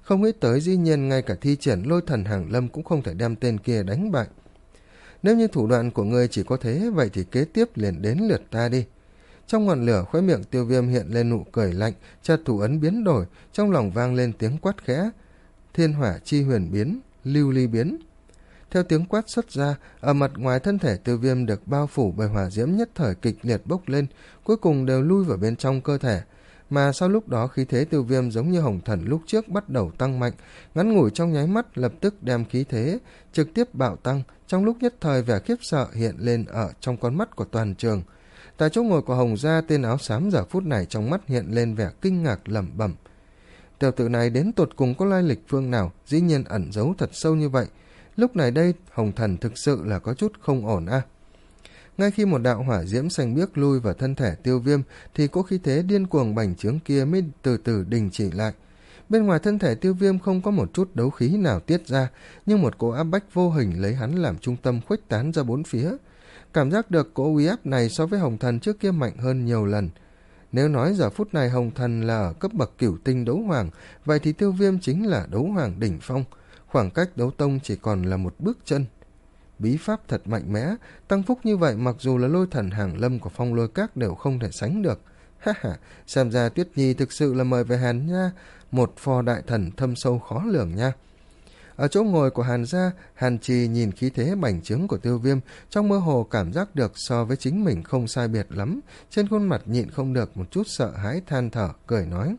[SPEAKER 1] Không nghĩ tới dĩ nhiên ngay cả thi triển lôi thần hàng lâm cũng không thể đem tên kia đánh bại. Nếu như thủ đoạn của ngươi chỉ có thế, vậy thì kế tiếp liền đến lượt ta đi. Trong ngọn lửa, khóe miệng Tiêu Viêm hiện lên nụ cười lạnh, chợt thủ ấn biến đổi, trong lòng vang lên tiếng quát khẽ: Thiên hỏa chi huyền biến, lưu ly biến. Theo tiếng quát xuất ra, ở mặt ngoài thân thể Tiêu Viêm được bao phủ bởi hỏa diễm nhất thời kịch liệt bốc lên, cuối cùng đều lui vào bên trong cơ thể. Mà sau lúc đó khí thế Tiêu Viêm giống như hồng thần lúc trước bắt đầu tăng mạnh, ngắn ngủi trong nháy mắt lập tức đem khí thế trực tiếp bạo tăng, trong lúc nhất thời vẻ khiếp sợ hiện lên ở trong con mắt của toàn trường. Tại chỗ ngồi của Hồng Gia, tên áo xám giờ phút này trong mắt hiện lên vẻ kinh ngạc lẩm bẩm: tiểu tử này đến tột cùng có lai lịch phương nào, dĩ nhiên ẩn giấu thật sâu như vậy. Lúc này đây Hồng Thần thực sự là có chút không ổn a. À. Ngay khi một đạo hỏa diễm xanh biếc lui vào thân thể Tiêu Viêm thì cỗ khí thế điên cuồng bành trướng kia mới từ từ đình chỉ lại. Bên ngoài thân thể Tiêu Viêm không có một chút đấu khí nào tiết ra, nhưng một cỗ áp bách vô hình lấy hắn làm trung tâm khuếch tán ra bốn phía. Cảm giác được cỗ uy áp này so với Hồng Thần trước kia mạnh hơn nhiều lần. Nếu nói giờ phút này Hồng Thần là ở cấp bậc cửu tinh đấu hoàng, vậy thì Tiêu Viêm chính là đấu hoàng đỉnh phong, khoảng cách đấu tông chỉ còn là một bước chân. Bí pháp thật mạnh mẽ, tăng phúc như vậy mặc dù là lôi thần hàng lâm của Phong Lôi Các đều không thể sánh được. Ha ha, xem ra Tuyết Nhi thực sự là mời về Hàn nha, một phò đại thần thâm sâu khó lường nha. Ở chỗ ngồi của Hàn gia, Hàn Trì nhìn khí thế bành trướng của Tiêu Viêm, trong mơ hồ cảm giác được so với chính mình không sai biệt lắm, trên khuôn mặt nhịn không được một chút sợ hãi than thở, cười nói: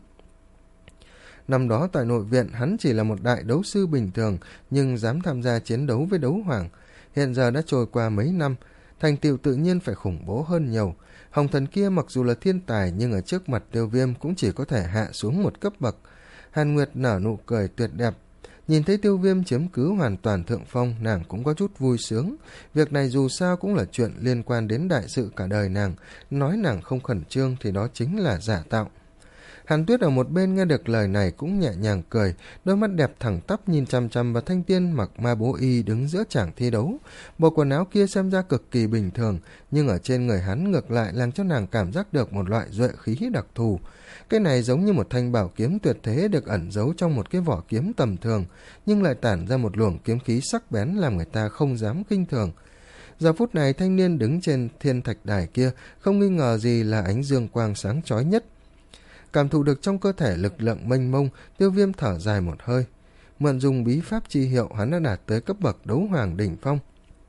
[SPEAKER 1] năm đó tại nội viện hắn chỉ là một đại đấu sư bình thường, nhưng dám tham gia chiến đấu với đấu hoàng. Hiện giờ đã trôi qua mấy năm, thành tựu tự nhiên phải khủng bố hơn nhiều. Hồng Thần kia mặc dù là thiên tài, nhưng ở trước mặt Tiêu Viêm cũng chỉ có thể hạ xuống một cấp bậc. Hàn Nguyệt nở nụ cười tuyệt đẹp. Nhìn thấy Tiêu Viêm chiếm cứ hoàn toàn thượng phong, nàng cũng có chút vui sướng. Việc này dù sao cũng là chuyện liên quan đến đại sự cả đời nàng, nói nàng không khẩn trương thì đó chính là giả tạo. Hàn Tuyết ở một bên nghe được lời này cũng nhẹ nhàng cười, đôi mắt đẹp thẳng tắp nhìn chằm chằm vào thanh tiên mặc ma bố y đứng giữa tràng thi đấu. Bộ quần áo kia xem ra cực kỳ bình thường, nhưng ở trên người hắn ngược lại làm cho nàng cảm giác được một loại duệ khí đặc thù. Cái này giống như một thanh bảo kiếm tuyệt thế được ẩn giấu trong một cái vỏ kiếm tầm thường, nhưng lại tản ra một luồng kiếm khí sắc bén làm người ta không dám khinh thường. Giờ phút này thanh niên đứng trên thiên thạch đài kia không nghi ngờ gì là ánh dương quang sáng chói nhất. Cảm thụ được trong cơ thể lực lượng mênh mông, Tiêu Viêm thở dài một hơi. Mượn dùng bí pháp chi hiệu, hắn đã đạt tới cấp bậc đấu hoàng đỉnh phong.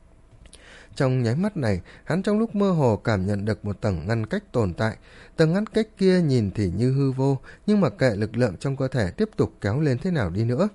[SPEAKER 1] Trong nháy mắt này, hắn trong lúc mơ hồ cảm nhận được một tầng ngăn cách tồn tại. Tầng ngăn cách kia nhìn thì như hư vô, nhưng mà kệ lực lượng trong cơ thể tiếp tục kéo lên thế nào đi nữa,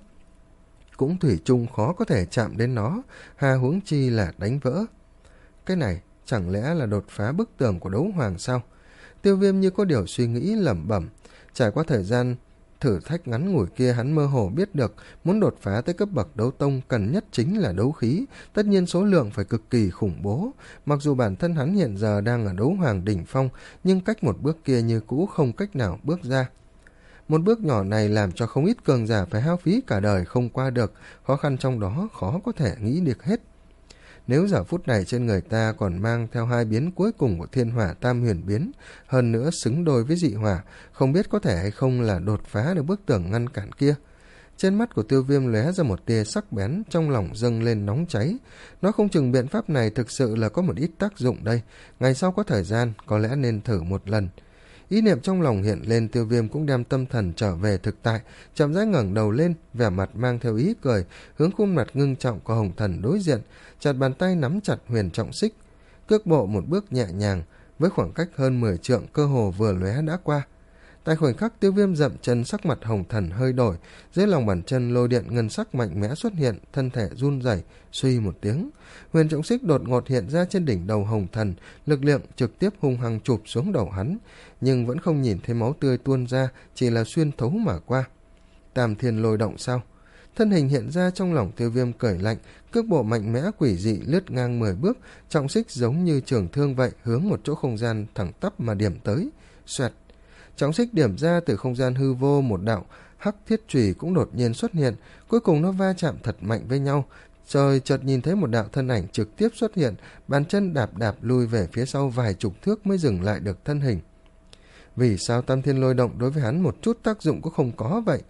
[SPEAKER 1] cũng thủy chung khó có thể chạm đến nó, hà huống chi là đánh vỡ. Cái này chẳng lẽ là đột phá bức tường của đấu hoàng sao? Tiêu Viêm như có điều suy nghĩ lẩm bẩm. Trải qua thời gian thử thách ngắn ngủi kia, hắn mơ hồ biết được muốn đột phá tới cấp bậc đấu tông cần nhất chính là đấu khí, tất nhiên số lượng phải cực kỳ khủng bố. Mặc dù bản thân hắn hiện giờ đang ở đấu hoàng đỉnh phong, nhưng cách một bước kia như cũ không cách nào bước ra. Một bước nhỏ này làm cho không ít cường giả phải hao phí cả đời không qua được, khó khăn trong đó khó có thể nghĩ được hết. Nếu giờ phút này trên người ta còn mang theo hai biến cuối cùng của thiên hỏa tam huyền biến, hơn nữa xứng đôi với dị hỏa, không biết có thể hay không là đột phá được bức tường ngăn cản kia. Trên mắt của Tiêu Viêm lóe ra một tia sắc bén, trong lòng dâng lên nóng cháy. Nó không chừng biện pháp này thực sự là có một ít tác dụng đây, ngày sau có thời gian có lẽ nên thử một lần. Ý niệm trong lòng hiện lên, Tiêu Viêm cũng đem tâm thần trở về thực tại, chậm rãi ngẩng đầu lên, vẻ mặt mang theo ý cười, hướng khuôn mặt ngưng trọng của Hồng Thần đối diện, chặt bàn tay nắm chặt huyền trọng xích, cước bộ một bước nhẹ nhàng, với khoảng cách hơn mười trượng cơ hồ vừa lóe đã qua. Tại khoảnh khắc Tiêu Viêm dậm chân, sắc mặt Hồng Thần hơi đổi, dưới lòng bàn chân lôi điện ngân sắc mạnh mẽ xuất hiện, thân thể run rẩy, suy một tiếng, huyền trọng xích đột ngột hiện ra trên đỉnh đầu Hồng Thần, lực lượng trực tiếp hung hăng chụp xuống đầu hắn, nhưng vẫn không nhìn thấy máu tươi tuôn ra, chỉ là xuyên thấu mà qua. Tam thiên lôi động sao? Thân hình hiện ra trong lòng Tiêu Viêm cười lạnh, cước bộ mạnh mẽ quỷ dị lướt ngang mười bước, trọng xích giống như trường thương vậy hướng một chỗ không gian thẳng tắp mà điểm tới. Xoẹt, trọng xích điểm ra từ không gian hư vô, một đạo hắc thiết chùy cũng đột nhiên xuất hiện, cuối cùng nó va chạm thật mạnh với nhau. Trời chợt nhìn thấy một đạo thân ảnh trực tiếp xuất hiện, bàn chân đạp đạp lui về phía sau vài chục thước mới dừng lại được thân hình. Vì sao tam thiên lôi động đối với hắn một chút tác dụng cũng không có vậy?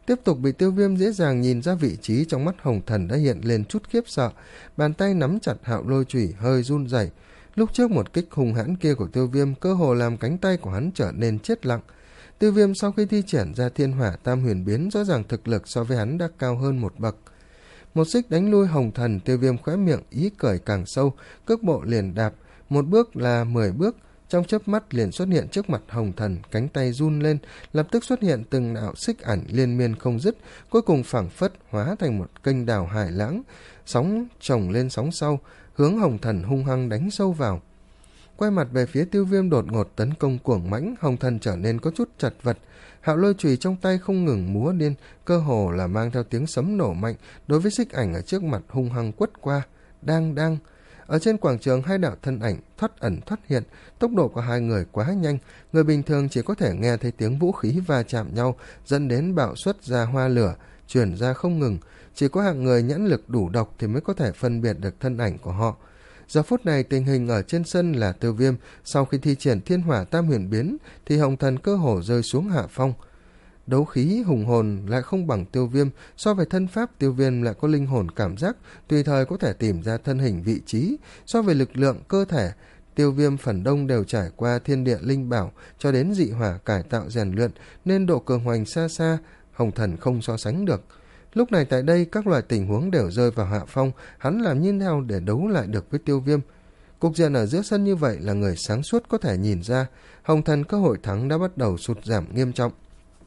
[SPEAKER 1] Tiếp tục bị Tiêu Viêm dễ dàng nhìn ra vị trí, trong mắt Hồng Thần đã hiện lên chút khiếp sợ, bàn tay nắm chặt hạo lôi chùy hơi run rẩy. Lúc trước một kích hung hãn kia của Tiêu Viêm cơ hồ làm cánh tay của hắn trở nên chết lặng. Tiêu Viêm sau khi thi triển ra Thiên Hỏa Tam Huyền Biến, rõ ràng thực lực so với hắn đã cao hơn một bậc. Một xích đánh lui Hồng Thần, Tiêu Viêm khóe miệng ý cười càng sâu, cước bộ liền đạp, một bước là mười bước, trong chớp mắt liền xuất hiện trước mặt Hồng Thần, cánh tay run lên, lập tức xuất hiện từng đạo xích ảnh liên miên không dứt, cuối cùng phảng phất hóa thành một kênh đào hải lãng, sóng chồng lên sóng sau, hướng Hồng Thần hung hăng đánh sâu vào. Quay mặt về phía Tiêu Viêm đột ngột tấn công cuồng mãnh, Hồng Thần trở nên có chút chật vật, hạo lôi chùy trong tay không ngừng múa điên, cơ hồ là mang theo tiếng sấm nổ mạnh, đối với xích ảnh ở trước mặt hung hăng quất qua. Đang đang ở trên quảng trường, hai đạo thân ảnh thoát ẩn thoát hiện, tốc độ của hai người quá nhanh, người bình thường chỉ có thể nghe thấy tiếng vũ khí va chạm nhau, dẫn đến bạo xuất ra hoa lửa truyền ra không ngừng. Chỉ có hạng người nhãn lực đủ độc thì mới có thể phân biệt được thân ảnh của họ. Giờ phút này tình hình ở trên sân là Tiêu Viêm sau khi thi triển Thiên Hỏa Tam Huyền Biến thì Hồng Thần cơ hồ rơi xuống hạ phong. Đấu khí hùng hồn lại không bằng Tiêu Viêm, so với thân pháp Tiêu Viêm lại có linh hồn cảm giác, tùy thời có thể tìm ra thân hình vị trí. So với lực lượng cơ thể, Tiêu Viêm phần đông đều trải qua thiên địa linh bảo cho đến dị hỏa cải tạo rèn luyện, nên độ cường hoành xa xa Hồng Thần không so sánh được. Lúc này tại đây các loại tình huống đều rơi vào hạ phong, hắn làm như nào để đấu lại được với Tiêu Viêm? Cục diện ở giữa sân như vậy là người sáng suốt có thể nhìn ra, Hồng Thần cơ hội thắng đã bắt đầu sụt giảm nghiêm trọng.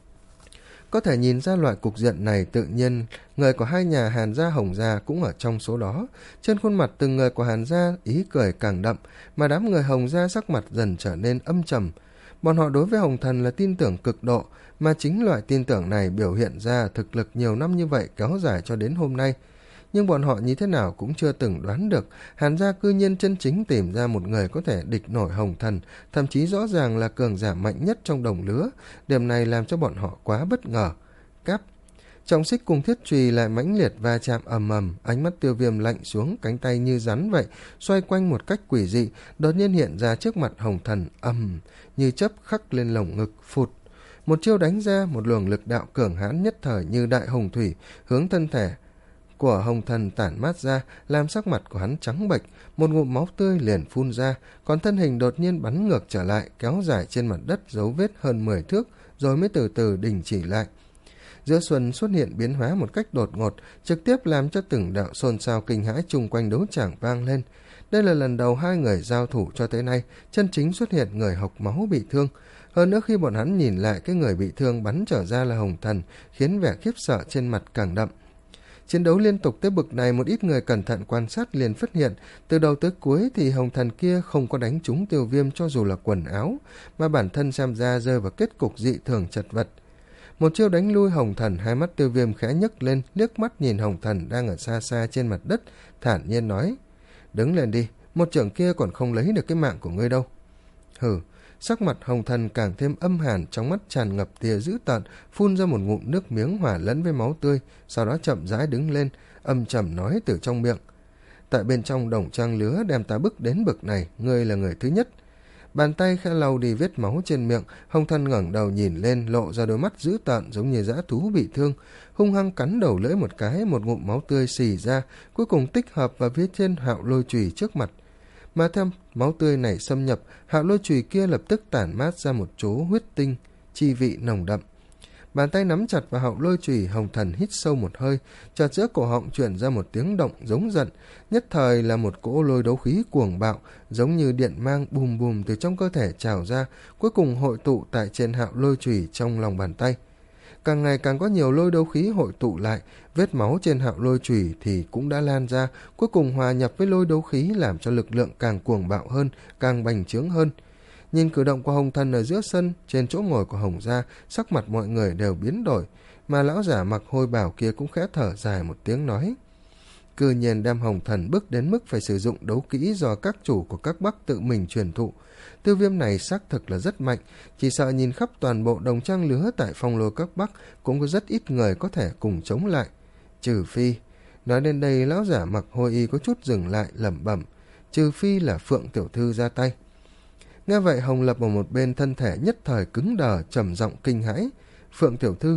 [SPEAKER 1] Có thể nhìn ra loại cục diện này, tự nhiên người của hai nhà Hàn gia Hồng gia cũng ở trong số đó. Trên khuôn mặt từng người của Hàn gia ý cười càng đậm, mà đám người Hồng gia sắc mặt dần trở nên âm trầm. Bọn họ đối với Hồng Thần là tin tưởng cực độ, mà chính loại tin tưởng này biểu hiện ra thực lực nhiều năm như vậy kéo dài cho đến hôm nay. Nhưng bọn họ như thế nào cũng chưa từng đoán được Hàn gia cư nhiên chân chính tìm ra một người có thể địch nổi Hồng Thần, thậm chí rõ ràng là cường giả mạnh nhất trong đồng lứa. Điểm này làm cho bọn họ quá bất ngờ. Cáp, trọng xích cùng thiết chùy lại mãnh liệt va chạm ầm ầm, ánh mắt Tiêu Viêm lạnh xuống, cánh tay như rắn vậy xoay quanh một cách quỷ dị, đột nhiên hiện ra trước mặt Hồng Thần, ầm như chớp khắc lên lồng ngực, phụt. Một chiêu đánh ra, một luồng lực đạo cường hãn nhất thời như đại hồng thủy hướng thân thể của Hồng Thần tản mát ra, làm sắc mặt của hắn trắng bệch, một ngụm máu tươi liền phun ra, còn thân hình đột nhiên bắn ngược trở lại, kéo dài trên mặt đất dấu vết hơn mười thước, rồi mới từ từ đình chỉ lại. Giữa xuân xuất hiện biến hóa một cách đột ngột, trực tiếp làm cho từng đạo xôn xao kinh hãi chung quanh đấu tràng vang lên. Đây là lần đầu hai người giao thủ cho tới nay, chân chính xuất hiện người hộc máu bị thương. Hơn nữa khi bọn hắn nhìn lại cái người bị thương bắn trở ra là Hồng Thần, khiến vẻ khiếp sợ trên mặt càng đậm. Chiến đấu liên tục tới bực này, một ít người cẩn thận quan sát liền phát hiện, từ đầu tới cuối thì Hồng Thần kia không có đánh trúng Tiêu Viêm cho dù là quần áo, mà bản thân xem ra rơi vào kết cục dị thường chật vật. Một chiêu đánh lui Hồng Thần, hai mắt Tiêu Viêm khẽ nhấc lên, liếc mắt nhìn Hồng Thần đang ở xa xa trên mặt đất, thản nhiên nói: "Đứng lên đi, một chưởng kia còn không lấy được cái mạng của ngươi đâu." Hừ. Sắc mặt Hồng Thần càng thêm âm hàn, trong mắt tràn ngập tia dữ tợn, phun ra một ngụm nước miếng hòa lẫn với máu tươi, sau đó chậm rãi đứng lên, âm trầm nói từ trong miệng: "Tại bên trong đồng trang lứa đem ta bức đến bực này, ngươi là người thứ nhất." Bàn tay khẽ lau đi vết máu trên miệng, Hồng Thần ngẩng đầu nhìn lên, lộ ra đôi mắt dữ tợn giống như dã thú bị thương, hung hăng cắn đầu lưỡi một cái, một ngụm máu tươi xì ra, cuối cùng tích hợp vào phía trên hạo lôi chùy trước mặt. Mà theo máu tươi này xâm nhập, hạo lôi chùy kia lập tức tản mát ra một chỗ huyết tinh, chi vị nồng đậm. Bàn tay nắm chặt vào hạo lôi chùy, Hồng Thần hít sâu một hơi, chợt giữa cổ họng truyền ra một tiếng động giống giận, nhất thời là một cỗ lôi đấu khí cuồng bạo, giống như điện mang bùm bùm từ trong cơ thể trào ra, cuối cùng hội tụ tại trên hạo lôi chùy trong lòng bàn tay. Càng ngày càng có nhiều lôi đấu khí hội tụ lại, vết máu trên hạo lôi chùy thì cũng đã lan ra, cuối cùng hòa nhập với lôi đấu khí làm cho lực lượng càng cuồng bạo hơn, càng bành trướng hơn. Nhìn cử động của Hồng Thần ở giữa sân, trên chỗ ngồi của Hồng gia, sắc mặt mọi người đều biến đổi, mà lão giả mặc hôi bào kia cũng khẽ thở dài một tiếng nói: "Cư nhiên đem Hồng Thần bước đến mức phải sử dụng đấu kỹ do các chủ của các bắc tự mình truyền thụ. Tiêu Viêm này xác thực là rất mạnh, chỉ sợ nhìn khắp toàn bộ đồng trang lứa tại phong lô các bắc cũng có rất ít người có thể cùng chống lại. Trừ phi..." Nói đến đây, lão giả mặc hôi y có chút dừng lại, lẩm bẩm: "Trừ phi là Phượng tiểu thư ra tay." Nghe vậy, Hồng Lập ở một bên thân thể nhất thời cứng đờ, trầm giọng kinh hãi: "Phượng tiểu thư?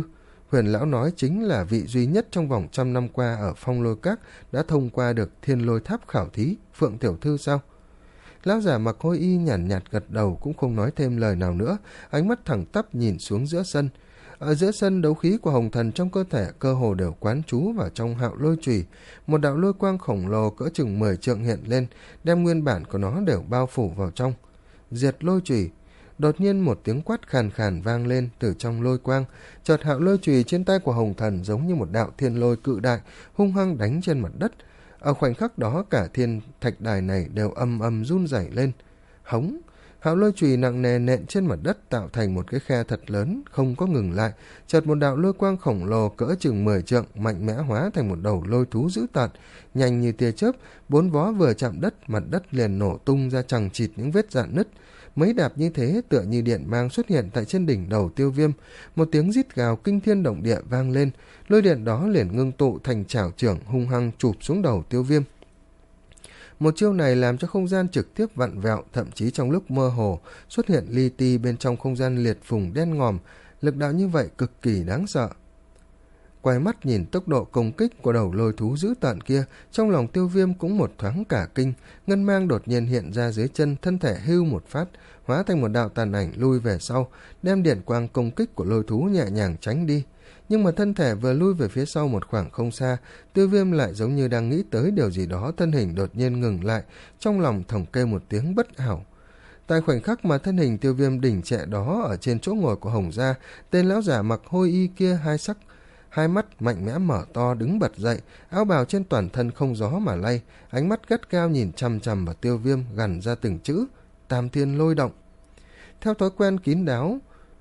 [SPEAKER 1] Huyền lão nói chính là vị duy nhất trong vòng trăm năm qua ở Phong Lôi Các đã thông qua được Thiên Lôi Tháp khảo thí. Phượng tiểu thư sao? Lão giả mặc hôi y nhàn nhạt, nhạt gật đầu, cũng không nói thêm lời nào nữa, ánh mắt thẳng tắp nhìn xuống giữa sân. Ở giữa sân, đấu khí của hồng thần trong cơ thể cơ hồ đều quán trú vào trong hạo lôi chùy. Một đạo lôi quang khổng lồ cỡ chừng mười trượng hiện lên, đem nguyên bản của nó đều bao phủ vào trong. Diệt lôi chùy. Đột nhiên một tiếng quát khàn khàn vang lên từ trong lôi quang, chợt hạo lôi chùy trên tay của hồng thần giống như một đạo thiên lôi cự đại, hung hăng đánh trên mặt đất. Ở khoảnh khắc đó, cả thiên thạch đài này đều âm âm run rẩy lên. Hống! Hạo lôi chùy nặng nề nện trên mặt đất, tạo thành một cái khe thật lớn, không có ngừng lại. Chợt một đạo lôi quang khổng lồ cỡ chừng mười trượng mạnh mẽ hóa thành một đầu lôi thú dữ tợn, nhanh như tia chớp, bốn vó vừa chạm đất, mặt đất liền nổ tung ra chằng chịt những vết rạn nứt. Mấy đạp như thế tựa như điện mang xuất hiện tại trên đỉnh đầu Tiêu Viêm, một tiếng rít gào kinh thiên động địa vang lên, lôi điện đó liền ngưng tụ thành chảo chưởng hung hăng chụp xuống đầu Tiêu Viêm. Một chiêu này làm cho không gian trực tiếp vặn vẹo, thậm chí trong lúc mơ hồ xuất hiện li ti bên trong không gian liệt phùng đen ngòm, lực đạo như vậy cực kỳ đáng sợ. Quay mắt nhìn tốc độ công kích của đầu lôi thú dữ tợn kia, trong lòng Tiêu Viêm cũng một thoáng cả kinh, ngân mang đột nhiên hiện ra dưới chân, thân thể hưu một phát, hóa thành một đạo tàn ảnh lui về sau, đem điện quang công kích của lôi thú nhẹ nhàng tránh đi. Nhưng mà thân thể vừa lui về phía sau một khoảng không xa, Tiêu Viêm lại giống như đang nghĩ tới điều gì đó, thân hình đột nhiên ngừng lại, trong lòng thầm kêu một tiếng bất ảo. Tại khoảnh khắc mà thân hình Tiêu Viêm đỉnh trệ đó ở trên chỗ ngồi của Hồng gia, tên lão giả mặc hôi y kia hai sắc hai mắt mạnh mẽ mở to đứng bật dậy, áo bào trên toàn thân không gió mà lay, ánh mắt gắt gao nhìn chằm chằm vào Tiêu Viêm, gằn ra từng chữ: Tam Thiên Lôi Động. Theo thói quen kín đáo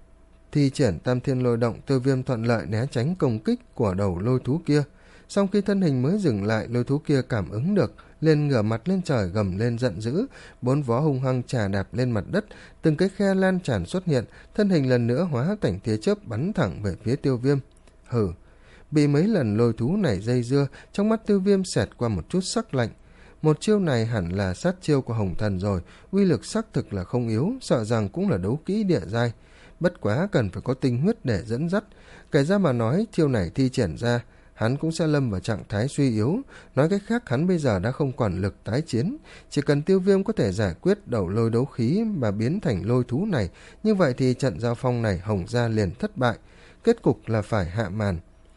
[SPEAKER 1] thi triển Tam Thiên Lôi Động, Tiêu Viêm thuận lợi né tránh công kích của đầu lôi thú kia. Sau khi thân hình mới dừng lại, lôi thú kia cảm ứng được, liền ngửa mặt lên trời gầm lên giận dữ, bốn vó hung hăng chà đạp lên mặt đất, từng cái khe lan tràn xuất hiện, thân hình lần nữa hóa thành tia chớp bắn thẳng về phía Tiêu Viêm. Hừ, bị mấy lần lôi thú này dây dưa, trong mắt Tiêu Viêm xẹt qua một chút sắc lạnh. Một chiêu này hẳn là sát chiêu của hồng thần rồi, uy lực xác thực là không yếu, sợ rằng cũng là đấu kỹ địa giai. Bất quá cần phải có tinh huyết để dẫn dắt, kể ra mà nói chiêu này thi triển ra, hắn cũng sẽ lâm vào trạng thái suy yếu. Nói cách khác, hắn bây giờ đã không còn lực tái chiến, chỉ cần Tiêu Viêm có thể giải quyết đầu lôi đấu khí mà biến thành lôi thú này, như vậy thì trận giao phong này Hồng gia liền thất bại, kết cục là phải hạ màn.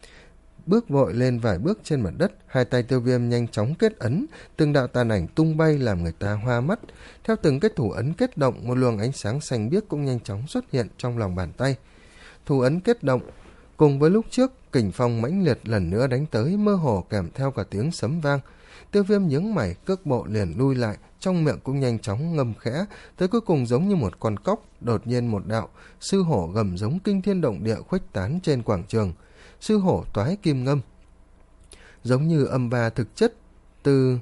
[SPEAKER 1] Bước vội lên vài bước trên mặt đất, hai tay Tiêu Viêm nhanh chóng kết ấn, từng đạo tàn ảnh tung bay làm người ta hoa mắt. Theo từng cái thủ ấn kết động, một luồng ánh sáng xanh biếc cũng nhanh chóng xuất hiện trong lòng bàn tay. Thủ ấn kết động, cùng với lúc trước, kình phong mãnh liệt lần nữa đánh tới, mơ hồ kèm theo cả tiếng sấm vang. Tiêu Viêm nhướng mày, cước bộ liền lui lại, trong miệng cũng nhanh chóng ngâm khẽ, tới cuối cùng giống như một con cóc, đột nhiên một đạo sư hổ gầm giống kinh thiên động địa khuếch tán trên quảng trường. Sư hổ toái kim ngâm, giống như âm ba thực chất từ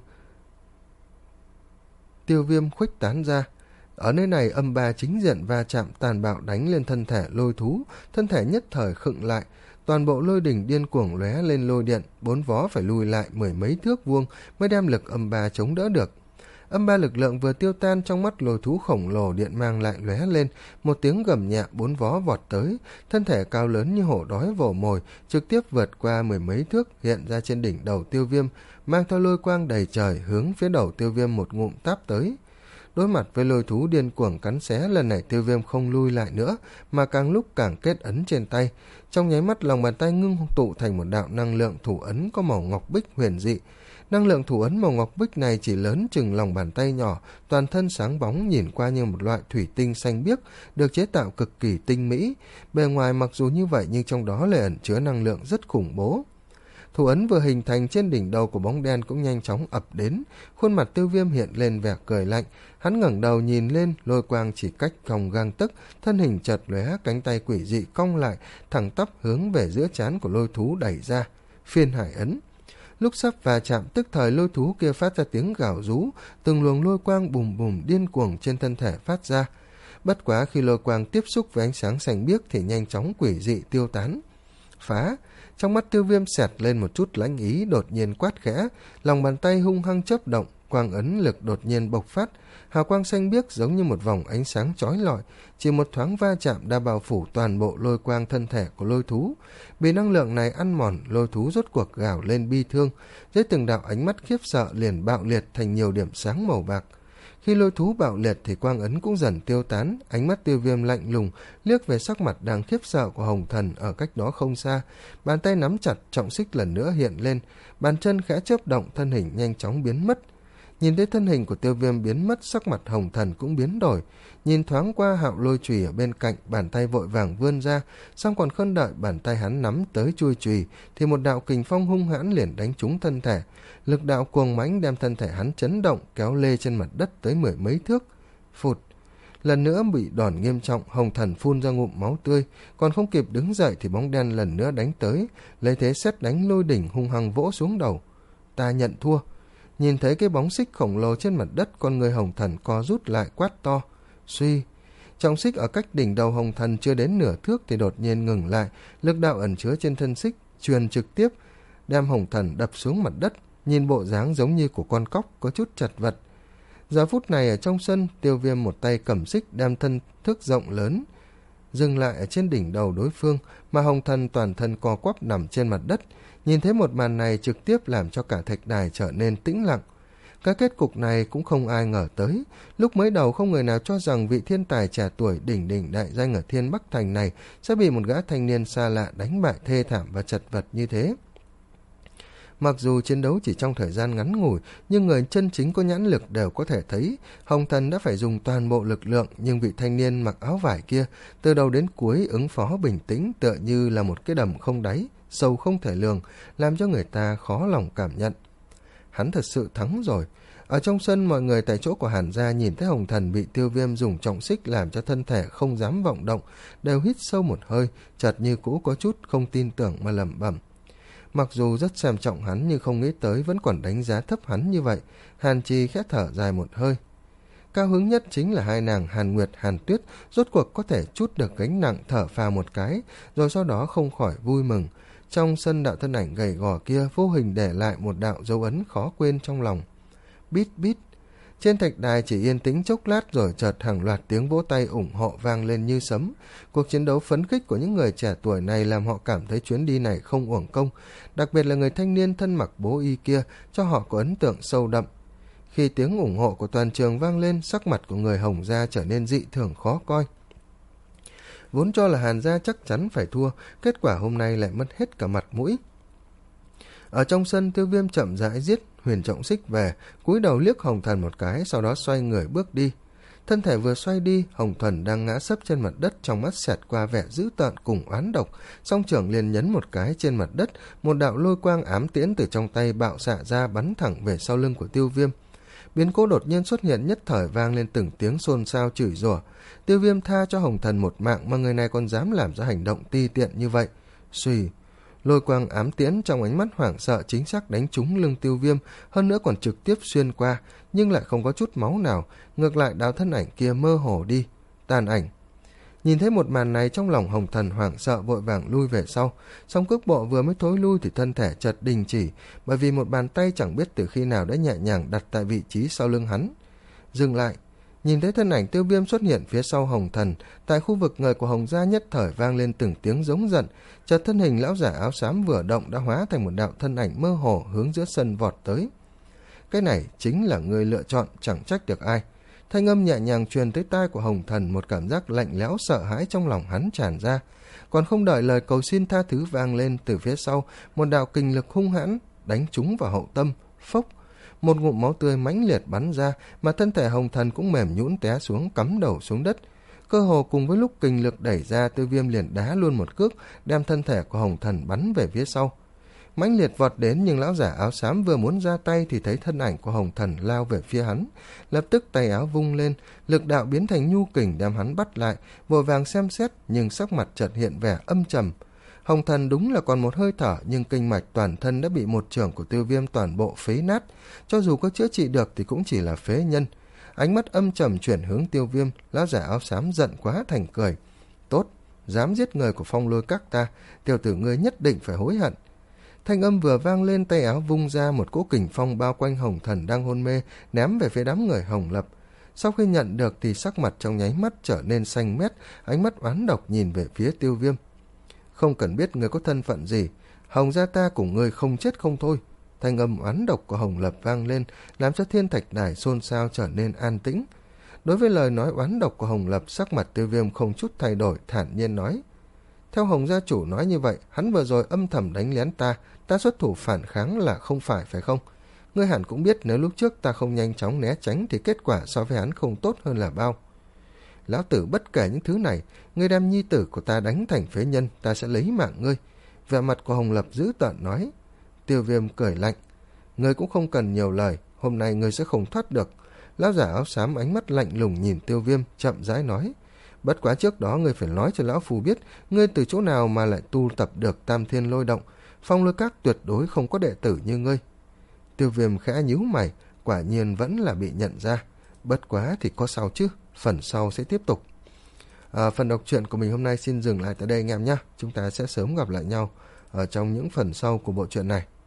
[SPEAKER 1] Tiêu Viêm khuếch tán ra. Ở nơi này âm ba chính diện va chạm tàn bạo đánh lên thân thể lôi thú, thân thể nhất thời khựng lại, toàn bộ lôi đỉnh điên cuồng lóe lên lôi điện, bốn vó phải lùi lại mười mấy thước vuông mới đem lực âm ba chống đỡ được. Âm ba lực lượng vừa tiêu tan, trong mắt lôi thú khổng lồ điện mang lại lóe lên, một tiếng gầm nhẹ, bốn vó vọt tới, thân thể cao lớn như hổ đói vồ mồi, trực tiếp vượt qua mười mấy thước hiện ra trên đỉnh đầu Tiêu Viêm, mang theo lôi quang đầy trời hướng phía đầu Tiêu Viêm một ngụm táp tới. Đối mặt với lôi thú điên cuồng cắn xé, lần này Tiêu Viêm không lui lại nữa, mà càng lúc càng kết ấn trên tay. Trong nháy mắt, lòng bàn tay ngưng tụ thành một đạo năng lượng thủ ấn có màu ngọc bích huyền dị. Năng lượng thủ ấn màu ngọc bích này chỉ lớn chừng lòng bàn tay nhỏ, toàn thân sáng bóng, nhìn qua như một loại thủy tinh xanh biếc, được chế tạo cực kỳ tinh mỹ. Bề ngoài mặc dù như vậy nhưng trong đó lại ẩn chứa năng lượng rất khủng bố. Thủ ấn vừa hình thành trên đỉnh đầu của bóng đen cũng nhanh chóng ập đến, khuôn mặt Tiêu Viêm hiện lên vẻ cười lạnh, hắn ngẩng đầu nhìn lên, lôi quang chỉ cách còng gang tấc, thân hình chợt lóe, cánh tay quỷ dị cong lại, thẳng tắp hướng về giữa trán của lôi thú đẩy ra, phiên hải ấn. Lúc sắp va chạm, tức thời lôi thú kia phát ra tiếng gào rú, từng luồng lôi quang bùm bùm điên cuồng trên thân thể phát ra. Bất quá khi lôi quang tiếp xúc với ánh sáng xanh biếc thì nhanh chóng quỷ dị tiêu tán. Phá! Trong mắt Tiêu Viêm xẹt lên một chút lãnh ý, đột nhiên quát khẽ, lòng bàn tay hung hăng chớp động, quang ấn lực đột nhiên bộc phát, hào quang xanh biếc giống như một vòng ánh sáng chói lọi, chỉ một thoáng va chạm đã bao phủ toàn bộ lôi quang thân thể của lôi thú. Bị năng lượng này ăn mòn, lôi thú rốt cuộc gào lên bi thương, dưới từng đạo ánh mắt khiếp sợ liền bạo liệt thành nhiều điểm sáng màu bạc. Khi lôi thú bạo liệt thì quang ấn cũng dần tiêu tán, ánh mắt Tiêu Viêm lạnh lùng liếc về sắc mặt đang khiếp sợ của Hồng Thần ở cách đó không xa, bàn tay nắm chặt, trọng xích lần nữa hiện lên, bàn chân khẽ chớp động, thân hình nhanh chóng biến mất. Nhìn thấy thân hình của Tiêu Viêm biến mất, sắc mặt Hồng Thần cũng biến đổi, nhìn thoáng qua hạo lôi chùy ở bên cạnh, bàn tay vội vàng vươn ra, xong còn không đợi bàn tay hắn nắm tới chuôi chùy thì một đạo kình phong hung hãn liền đánh trúng thân thể, lực đạo cuồng mãnh đem thân thể hắn chấn động, kéo lê trên mặt đất tới mười mấy thước. Phụt, lần nữa bị đòn nghiêm trọng, Hồng Thần phun ra ngụm máu tươi, còn không kịp đứng dậy thì bóng đen lần nữa đánh tới, lấy thế sét đánh lôi đỉnh hung hăng vỗ xuống đầu. Ta nhận thua. Nhìn thấy cái bóng xích khổng lồ trên mặt đất, con người Hồng Thần co rút lại, quát to. Suy, trọng xích ở cách đỉnh đầu Hồng Thần chưa đến nửa thước thì đột nhiên ngừng lại, lực đạo ẩn chứa trên thân xích truyền trực tiếp đem Hồng Thần đập xuống mặt đất, nhìn bộ dáng giống như của con cóc, có chút chật vật. Giờ phút này ở trong sân, Tiêu Viêm một tay cầm xích đem thân thức rộng lớn dừng lại ở trên đỉnh đầu đối phương, mà Hồng Thần toàn thân co quắp nằm trên mặt đất. Nhìn thấy một màn này trực tiếp làm cho cả thạch đài trở nên tĩnh lặng. Cái kết cục này cũng không ai ngờ tới. Lúc mới đầu không người nào cho rằng vị thiên tài trẻ tuổi đỉnh đỉnh đại danh ở Thiên Bắc Thành này sẽ bị một gã thanh niên xa lạ đánh bại thê thảm và chật vật như thế. Mặc dù chiến đấu chỉ trong thời gian ngắn ngủi, nhưng người chân chính có nhãn lực đều có thể thấy Hồng Thần đã phải dùng toàn bộ lực lượng, nhưng vị thanh niên mặc áo vải kia từ đầu đến cuối ứng phó bình tĩnh, tựa như là một cái đầm không đáy, sâu không thể lường, làm cho người ta khó lòng cảm nhận. Hắn thật sự thắng rồi. Ở trong sân, mọi người tại chỗ của Hàn gia nhìn thấy Hồng Thần bị Tiêu Viêm dùng trọng xích làm cho thân thể không dám vọng động, đều hít sâu một hơi, chợt như cũ có chút không tin tưởng mà lẩm bẩm. Mặc dù rất xem trọng hắn nhưng không nghĩ tới vẫn còn đánh giá thấp hắn như vậy. Hàn Trì khẽ thở dài một hơi. Cao hứng nhất chính là hai nàng Hàn Nguyệt, Hàn Tuyết rốt cuộc có thể trút được gánh nặng, thở phào một cái, rồi sau đó không khỏi vui mừng. Trong sân, đạo thân ảnh gầy gò kia vô hình để lại một đạo dấu ấn khó quên trong lòng. Bít bít. Trên thạch đài chỉ yên tĩnh chốc lát rồi chợt hàng loạt tiếng vỗ tay ủng hộ vang lên như sấm. Cuộc chiến đấu phấn khích của những người trẻ tuổi này làm họ cảm thấy chuyến đi này không uổng công, đặc biệt là người thanh niên thân mặc bố y kia cho họ có ấn tượng sâu đậm. Khi tiếng ủng hộ của toàn trường vang lên, sắc mặt của người Hồng gia trở nên dị thường khó coi. Vốn cho là Hàn gia chắc chắn phải thua, kết quả hôm nay lại mất hết cả mặt mũi. Ở trong sân, Tiêu Viêm chậm rãi giết huyền trọng xích về, cúi đầu liếc Hồng Thần một cái, sau đó xoay người bước đi. Thân thể vừa xoay đi, Hồng Thần đang ngã sấp trên mặt đất, trong mắt xẹt qua vẻ dữ tợn cùng oán độc, song trưởng liền nhấn một cái trên mặt đất, một đạo lôi quang ám tiễn từ trong tay bạo xạ ra bắn thẳng về sau lưng của Tiêu Viêm. Biến cố đột nhiên xuất hiện, nhất thời vang lên từng tiếng xôn xao chửi rủa. Tiêu Viêm tha cho Hồng Thần một mạng mà người này còn dám làm ra hành động ti tiện như vậy. Xùy, lôi quang ám tiễn trong ánh mắt hoảng sợ chính xác đánh trúng lưng Tiêu Viêm, hơn nữa còn trực tiếp xuyên qua, nhưng lại không có chút máu nào, ngược lại đạo thân ảnh kia mơ hồ đi, tàn ảnh. Nhìn thấy một màn này, trong lòng Hồng Thần hoảng sợ vội vàng lui về sau, song cước bộ vừa mới thối lui thì thân thể chợt đình chỉ, bởi vì một bàn tay chẳng biết từ khi nào đã nhẹ nhàng đặt tại vị trí sau lưng hắn. Dừng lại. Nhìn thấy thân ảnh Tiêu Viêm xuất hiện phía sau Hồng Thần, tại khu vực người của Hồng gia nhất thời vang lên từng tiếng giống giận, chợt thân hình lão giả áo xám vừa động đã hóa thành một đạo thân ảnh mơ hồ hướng giữa sân vọt tới. Cái này chính là người lựa chọn, chẳng trách được ai. Thanh âm nhẹ nhàng truyền tới tai của Hồng Thần, một cảm giác lạnh lẽo sợ hãi trong lòng hắn tràn ra. Còn không đợi lời cầu xin tha thứ vang lên, từ phía sau một đạo kình lực hung hãn đánh trúng vào hậu tâm, phốc. Một ngụm máu tươi mãnh liệt bắn ra, mà thân thể Hồng Thần cũng mềm nhũn té xuống, cắm đầu xuống đất. Cơ hồ cùng với lúc kình lực đẩy ra, Tiêu Viêm liền đá luôn một cước, đem thân thể của Hồng Thần bắn về phía sau. Mãnh liệt vọt đến, nhưng lão giả áo xám vừa muốn ra tay thì thấy thân ảnh của Hồng Thần lao về phía hắn, lập tức tay áo vung lên, lực đạo biến thành nhu kình đem hắn bắt lại, vội vàng xem xét, nhưng sắc mặt chợt hiện vẻ âm trầm. Hồng Thần đúng là còn một hơi thở, nhưng kinh mạch toàn thân đã bị một chưởng của Tiêu Viêm toàn bộ phế nát, cho dù có chữa trị được thì cũng chỉ là phế nhân. Ánh mắt âm trầm chuyển hướng Tiêu Viêm, lão giả áo xám giận quá thành cười. Tốt, dám giết người của Phong Lôi Các ta, tiểu tử ngươi nhất định phải hối hận. Thanh âm vừa vang lên, tay áo vung ra, một cỗ kình phong bao quanh Hồng Thần đang hôn mê, ném về phía đám người Hồng Lập. Sau khi nhận được thì sắc mặt trong nháy mắt trở nên xanh mét, ánh mắt oán độc nhìn về phía Tiêu Viêm. Không cần biết người có thân phận gì, Hồng gia ta cùng ngươi không chết không thôi. Thanh âm oán độc của Hồng Lập vang lên, làm cho thiên thạch đài xôn xao trở nên an tĩnh. Đối với lời nói oán độc của Hồng Lập, sắc mặt Tiêu Viêm không chút thay đổi, thản nhiên nói. Theo Hồng gia chủ nói như vậy, hắn vừa rồi âm thầm đánh lén ta, ta xuất thủ phản kháng là không phải, phải không? Ngươi hẳn cũng biết nếu lúc trước ta không nhanh chóng né tránh thì kết quả so với hắn không tốt hơn là bao. Lão tử bất kể những thứ này, ngươi đem nhi tử của ta đánh thành phế nhân, ta sẽ lấy mạng ngươi. Vẻ mặt của Hồng Lập dữ tợn nói. Tiêu Viêm cười lạnh. Ngươi cũng không cần nhiều lời, hôm nay ngươi sẽ không thoát được. Lão giả áo xám ánh mắt lạnh lùng nhìn Tiêu Viêm, chậm rãi nói. Bất quá trước đó ngươi phải nói cho lão phù biết, ngươi từ chỗ nào mà lại tu tập được Tam Thiên Lôi Động. Phong Lôi Các tuyệt đối không có đệ tử như ngươi. Tiêu Viêm khẽ nhíu mày, quả nhiên vẫn là bị nhận ra. Bất quá thì có sao chứ, phần sau sẽ tiếp tục. À, phần đọc truyện của mình hôm nay xin dừng lại tại đây anh em nhé. Chúng ta sẽ sớm gặp lại nhau ở trong những phần sau của bộ truyện này.